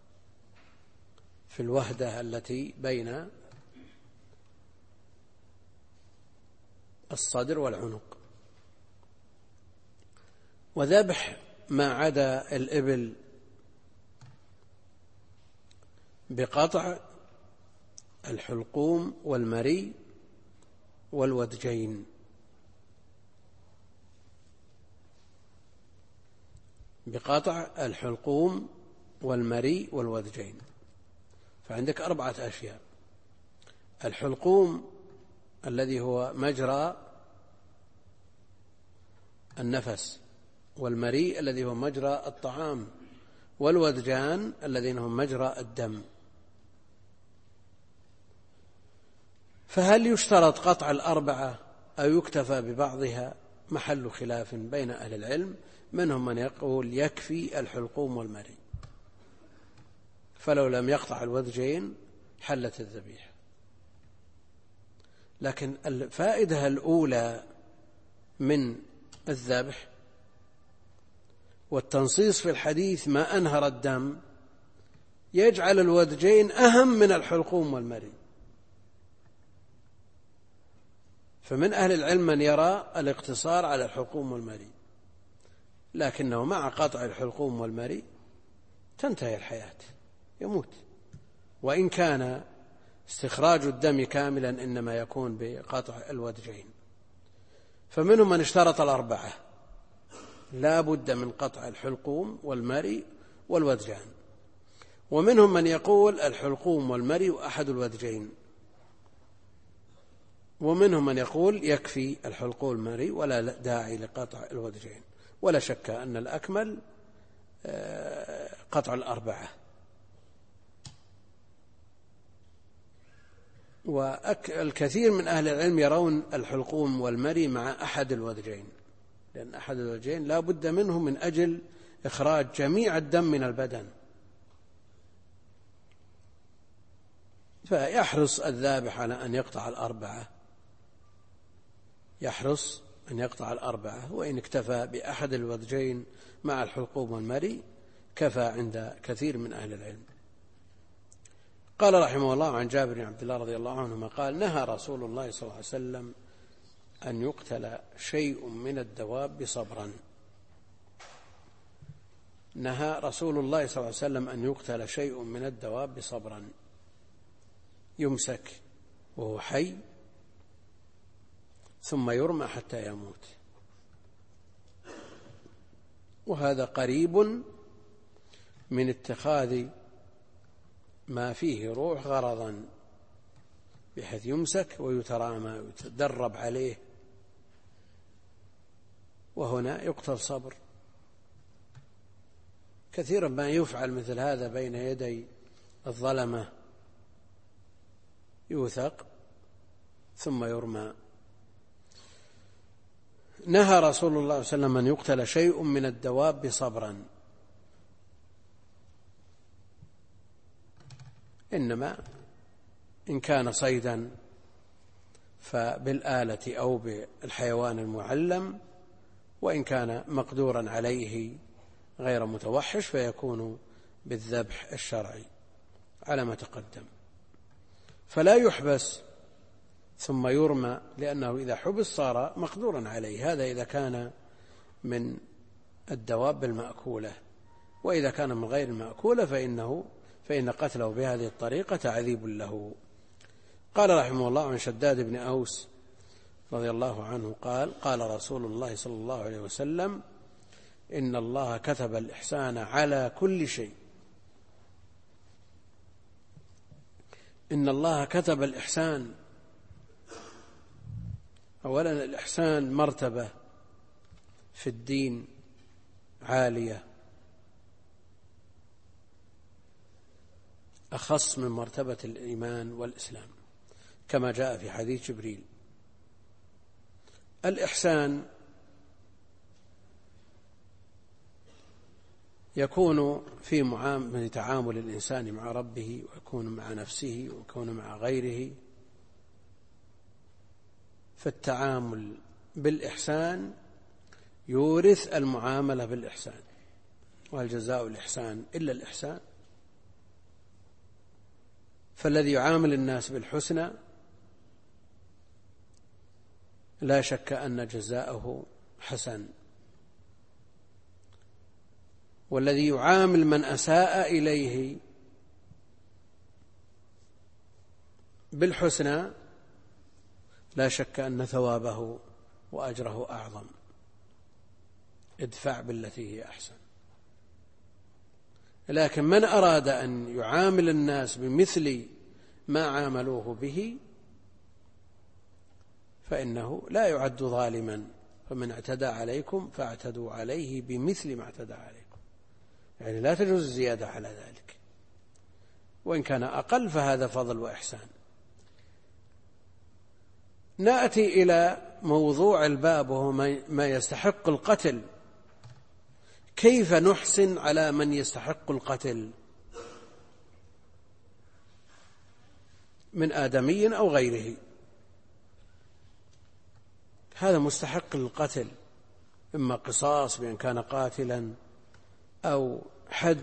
S1: في الوهدة التي بين الصدر والعنق، وذبح ما عدا الإبل بقطع الحلقوم والمري والودجين. بقطع الحلقوم والمري والودجين. فعندك 4 أشياء: الحلقوم الذي هو مجرى النفس، والمري الذي هو مجرى الطعام، والودجان الذين هم مجرى الدم. فهل يشترط قطع 4 أو يكتفى ببعضها؟ محل خلاف بين أهل العلم، منهم من يقول يكفي الحلقوم والمري، فلو لم يقطع الودجين حلت الذبيحة. لكن الفائدة الأولى من الذبح والتنصيص في الحديث ما أنهر الدم يجعل الودجين أهم من الحلقوم والمري. فمن أهل العلم من يرى الاقتصار على الحلقوم والمري، لكنه مع قطع الحلقوم والمري تنتهي الحياة، يموت. وإن كان استخراج الدم كاملا إنما يكون بقطع الودجين. فمنهم من اشترط الأربعة، لا بد من قطع الحلقوم والمري والودجان، ومنهم من يقول الحلقوم والمري وأحد الودجين، ومنهم من يقول يكفي الحلقوم والمري ولا داعي لقطع الودجين. ولا شك أن الأكمل قطع الأربعة. والكثير من أهل العلم يرون الحلقوم والمري مع أحد الودجين، لأن أحد الودجين لا بد منه من أجل إخراج جميع الدم من البدن. فيحرص الذابح على أن يقطع الأربعة، يحرص أن يقطع الأربعة، وإن اكتفى بأحد الودجين مع الحلقوم والمري كفى عند كثير من أهل العلم. قال رحمه الله عن جابر بن عبد الله رضي الله عنهما قال: نهى رسول الله صلى الله عليه وسلم أن يقتل شيء من الدواب صبرا. نهى رسول الله صلى الله عليه وسلم أن يقتل شيء من الدواب صبرا، يمسك وهو حي ثم يرمى حتى يموت. وهذا قريب من اتخاذ ما فيه روح غرضا، بحيث يمسك ويترامى ويتدرب عليه، وهنا يقتل صبر. كثيرا ما يفعل مثل هذا بين يدي الظلمة، يوثق ثم يرمى. نهى رسول الله صلى الله عليه وسلم أن يقتل شيء من الدواب صبرا، إنما إن كان صيدا فبالآلة أو بالحيوان المعلم، وإن كان مقدورا عليه غير متوحش فيكون بالذبح الشرعي على ما تقدم. فلا يحبس ثم يرمى، لأنه إذا حبس صار مقدورا عليه. هذا إذا كان من الدواب المأكولة، وإذا كان من غير المأكولة فإن قتله بهذه الطريقة تعذيب له. قال رحمه الله عن شداد بن أوس رضي الله عنه قال: قال رسول الله صلى الله عليه وسلم: إن الله كتب الإحسان على كل شيء. إن الله كتب الإحسان. أولا الإحسان مرتبة في الدين عالية، أخص من مرتبة الإيمان والإسلام، كما جاء في حديث جبريل. الإحسان يكون في تعامل الإنسان مع ربه، ويكون مع نفسه، ويكون مع غيره. فالتعامل بالإحسان يورث المعاملة بالإحسان، وهل جزاء الإحسان إلا الإحسان؟ فالذي يعامل الناس بالحسنى لا شك أن جزاءه حسن، والذي يعامل من أساء إليه بالحسنى لا شك أن ثوابه وأجره أعظم. ادفع بالتي هي أحسن. لكن من أراد أن يعامل الناس بمثل ما عاملوه به فإنه لا يعد ظالما، فمن اعتدى عليكم فاعتدوا عليه بمثل ما اعتدى عليكم، يعني لا تجوز الزيادة على ذلك، وإن كان أقل فهذا فضل وإحسان. نأتي إلى موضوع الباب، وهو ما يستحق القتل. كيف نحسن على من يستحق القتل من آدمي أو غيره؟ هذا مستحق للقتل، إما قصاص بأن كان قاتلا، أو حد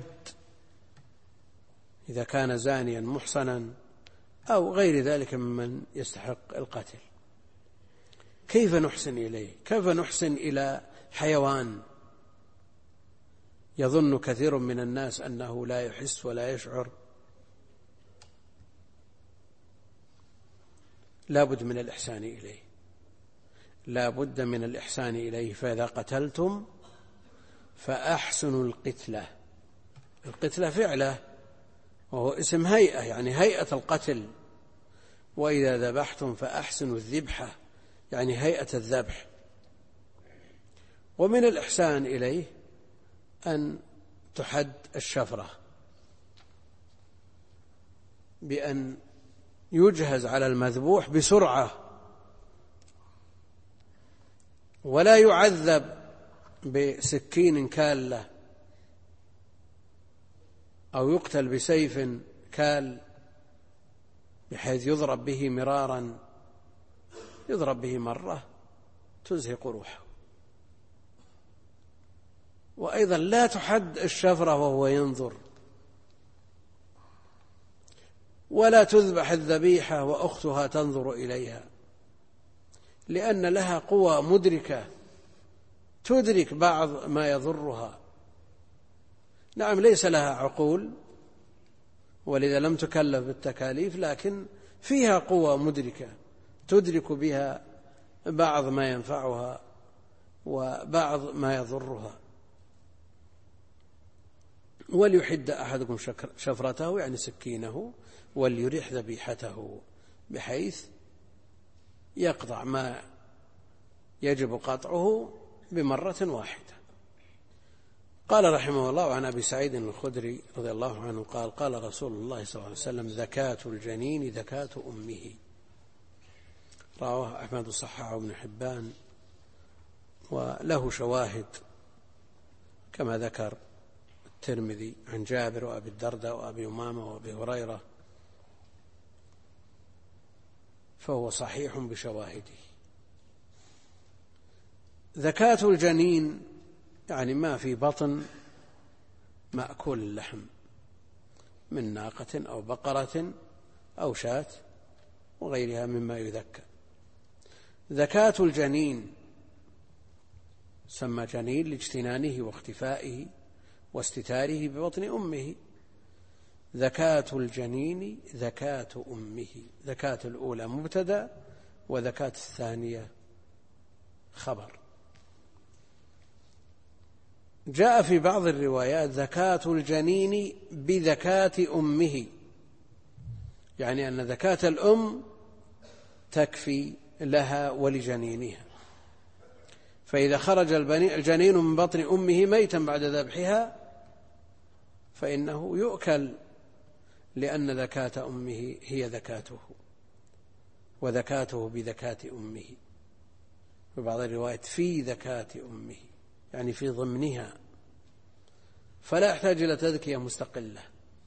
S1: إذا كان زانيا محصنا، أو غير ذلك ممن يستحق القتل. كيف نحسن إليه؟ كيف نحسن إلى حيوان يظن كثير من الناس أنه لا يحس ولا يشعر؟ لا بد من الإحسان إليه، لا بد من الإحسان إليه. فإذا قتلتم فأحسنوا القتلة. القتلة فعله وهو اسم هيئة، يعني هيئة القتل. وإذا ذبحتم فأحسنوا الذبحة، يعني هيئة الذبح. ومن الإحسان إليه أن تحد الشفرة بأن يجهز على المذبوح بسرعة، ولا يعذب بسكين كالة أو يقتل بسيف كال بحيث يضرب به مرارا، يضرب به مرة تزهق روحه. وأيضا لا تحد الشفرة وهو ينظر، ولا تذبح الذبيحة وأختها تنظر إليها، لأن لها قوى مدركة تدرك بعض ما يضرها. نعم ليس لها عقول ولذا لم تكلف بالتكاليف، لكن فيها قوى مدركة تدرك بها بعض ما ينفعها وبعض ما يضرها. وليحد أحدكم شفرته يعني سكينه، وليريح ذبيحته بحيث يقطع ما يجب قطعه بمرة واحدة. قال رحمه الله عن أبي سعيد الخدري رضي الله عنه قال قال رسول الله صلى الله عليه وسلم: زكاة الجنين زكاة أمه. رواه أحمد وصححه ابن حبان، وله شواهد كما ذكر الترمذي عن جابر وأبي الدرداء وأبي أمامة وأبي هريرة، فهو صحيح بشواهده. زكاة الجنين يعني ما في بطن مأكول اللحم من ناقة أو بقرة أو شاة وغيرها مما يذكى. زكاة الجنين سمى جنين لاجتنانه واختفائه واستتاره ببطن أمه. زكاة الجنين زكاة أمه، زكاة الأولى مبتدأ وزكاة الثانية خبر. جاء في بعض الروايات زكاة الجنين بزكاة أمه، يعني أن زكاة الأم تكفي لها ولجنينها. فإذا خرج الجنين من بطن أمه ميتا بعد ذبحها فإنه يؤكل، لأن زكاة أمه هي زكاته وزكاته بزكاة أمه. في بعض الروايات في زكاة أمه يعني في ضمنها، فلا يحتاج إلى تذكية مستقلة.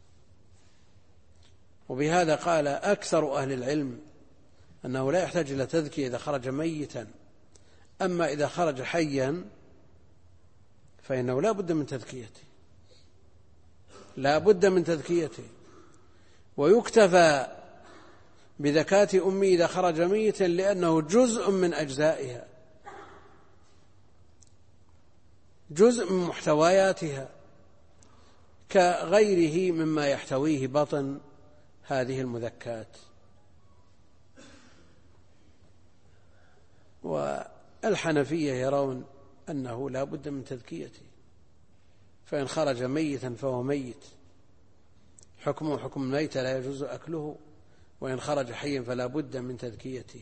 S1: وبهذا قال أكثر أهل العلم أنه لا يحتاج إلى تذكية إذا خرج ميتا، أما إذا خرج حيا فإنه لا بد من تذكيته، لا بد من تذكيته. ويكتفى بزكاة أمه إذا خرج ميتا لأنه جزء من أجزائها، جزء من محتوياتها كغيره مما يحتويه بطن هذه المذكات. والحنفية يرون أنه لا بد من تذكيته، فإن خرج ميتا فهو ميت، حكمه حكم الميت لا يجوز أكله، وإن خرج حيا فلا بد من تذكيته.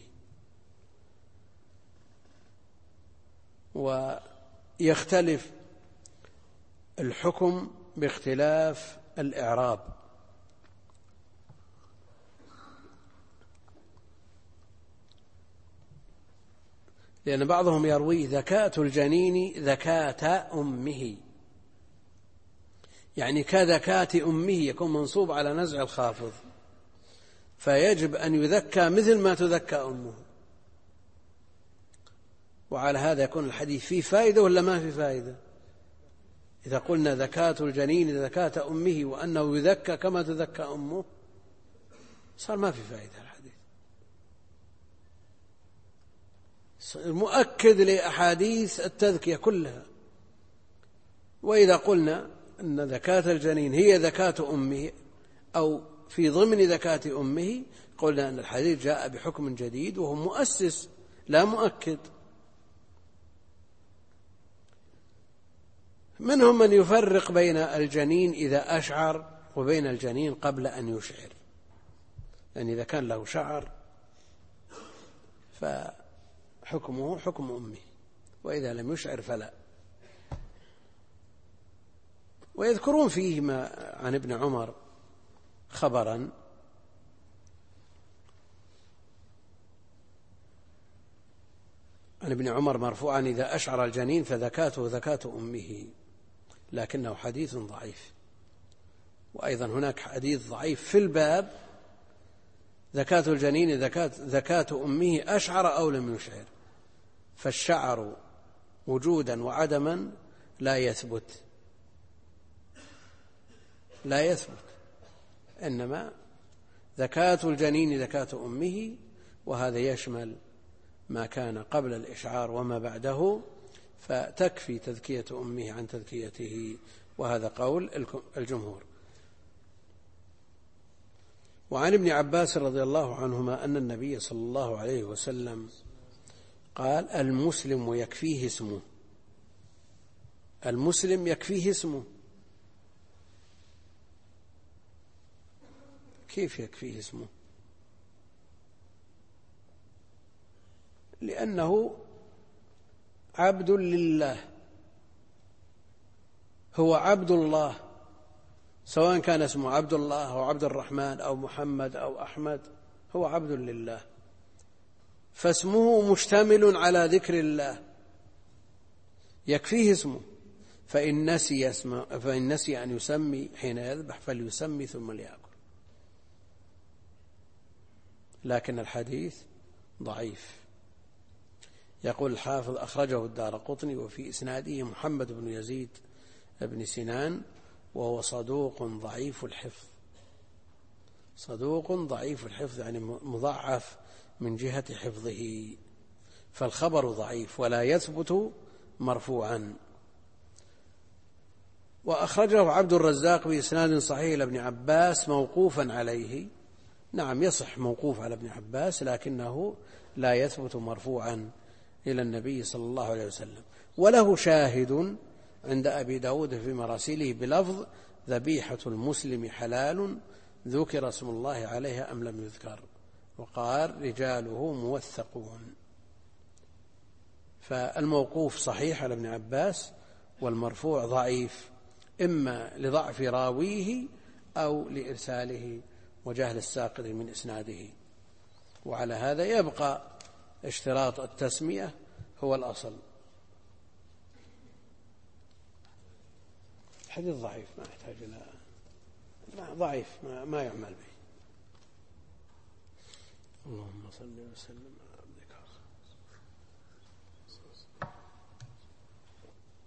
S1: ويختلف الحكم باختلاف الإعراب، لأن بعضهم يروي زكاة الجنين زكاة أمه، يعني كزكاة أمه، يكون منصوب على نزع الخافض، فيجب أن يذكى مثل ما تذكى أمه. وعلى هذا يكون الحديث فيه فائدة ولا ما في فائدة؟ إذا قلنا زكاة الجنين زكاة أمه وأنه يذكى كما تذكى أمه صار ما في فائدة الحديث، مؤكد لأحاديث التذكية كلها. وإذا قلنا أن زكاة الجنين هي زكاة أمه أو في ضمن زكاة أمه، قلنا أن الحديث جاء بحكم جديد وهو مؤسس لا مؤكد. منهم من يفرق بين الجنين إذا أشعر وبين الجنين قبل أن يشعر، يعني إذا كان له شعر فحكمه حكم أمه، وإذا لم يشعر فلا. ويذكرون فيه ما عن ابن عمر خبرا عن ابن عمر مرفوعا: إذا أشعر الجنين فزكاته زكاة أمه، لكنه حديث ضعيف. وأيضا هناك حديث ضعيف في الباب: زكاة الجنين زكاة أمه أشعر أو لم يشعر. فالشعر وجودا وعدما لا يثبت، إنما زكاة الجنين زكاة أمه، وهذا يشمل ما كان قبل الإشعار وما بعده، فتكفي تزكية أمه عن تزكيته، وهذا قول الجمهور. وعن ابن عباس رضي الله عنهما أن النبي صلى الله عليه وسلم قال: المسلم يكفيه اسمه. المسلم يكفيه اسمه. كيف يكفيه اسمه؟ لأنه عبد لله، هو عبد الله، سواء كان اسمه عبد الله أو عبد الرحمن أو محمد أو أحمد، هو عبد لله، فاسمه مشتمل على ذكر الله، يكفيه اسمه. فإن نسي أن يسمي حين يذبح فليسمي ثم ليأكل. لكن الحديث ضعيف. يقول الحافظ: أخرجه الدارقطني وفي إسناده محمد بن يزيد بن سنان، وهو صدوق ضعيف الحفظ. صدوق ضعيف الحفظ يعني مضعف من جهة حفظه، فالخبر ضعيف ولا يثبت مرفوعا. وأخرجه عبد الرزاق بإسناد صحيح لابن عباس موقوفا عليه. نعم، يصح موقوف على ابن عباس، لكنه لا يثبت مرفوعا إلى النبي صلى الله عليه وسلم. وله شاهد عند أبي داود في مراسيله بلفظ: ذبيحة المسلم حلال، ذكر اسم الله عليها أم لم يذكر، وقال: رجاله موثقون. فالموقوف صحيح على ابن عباس، والمرفوع ضعيف، إما لضعف راويه أو لإرساله وجهل الساقط من إسناده. وعلى هذا يبقى اشتراط التسمية هو الأصل. الحديث ضعيف، ما يحتاج إلى ضعيف، ما يعمل به. اللهم صل وسلم.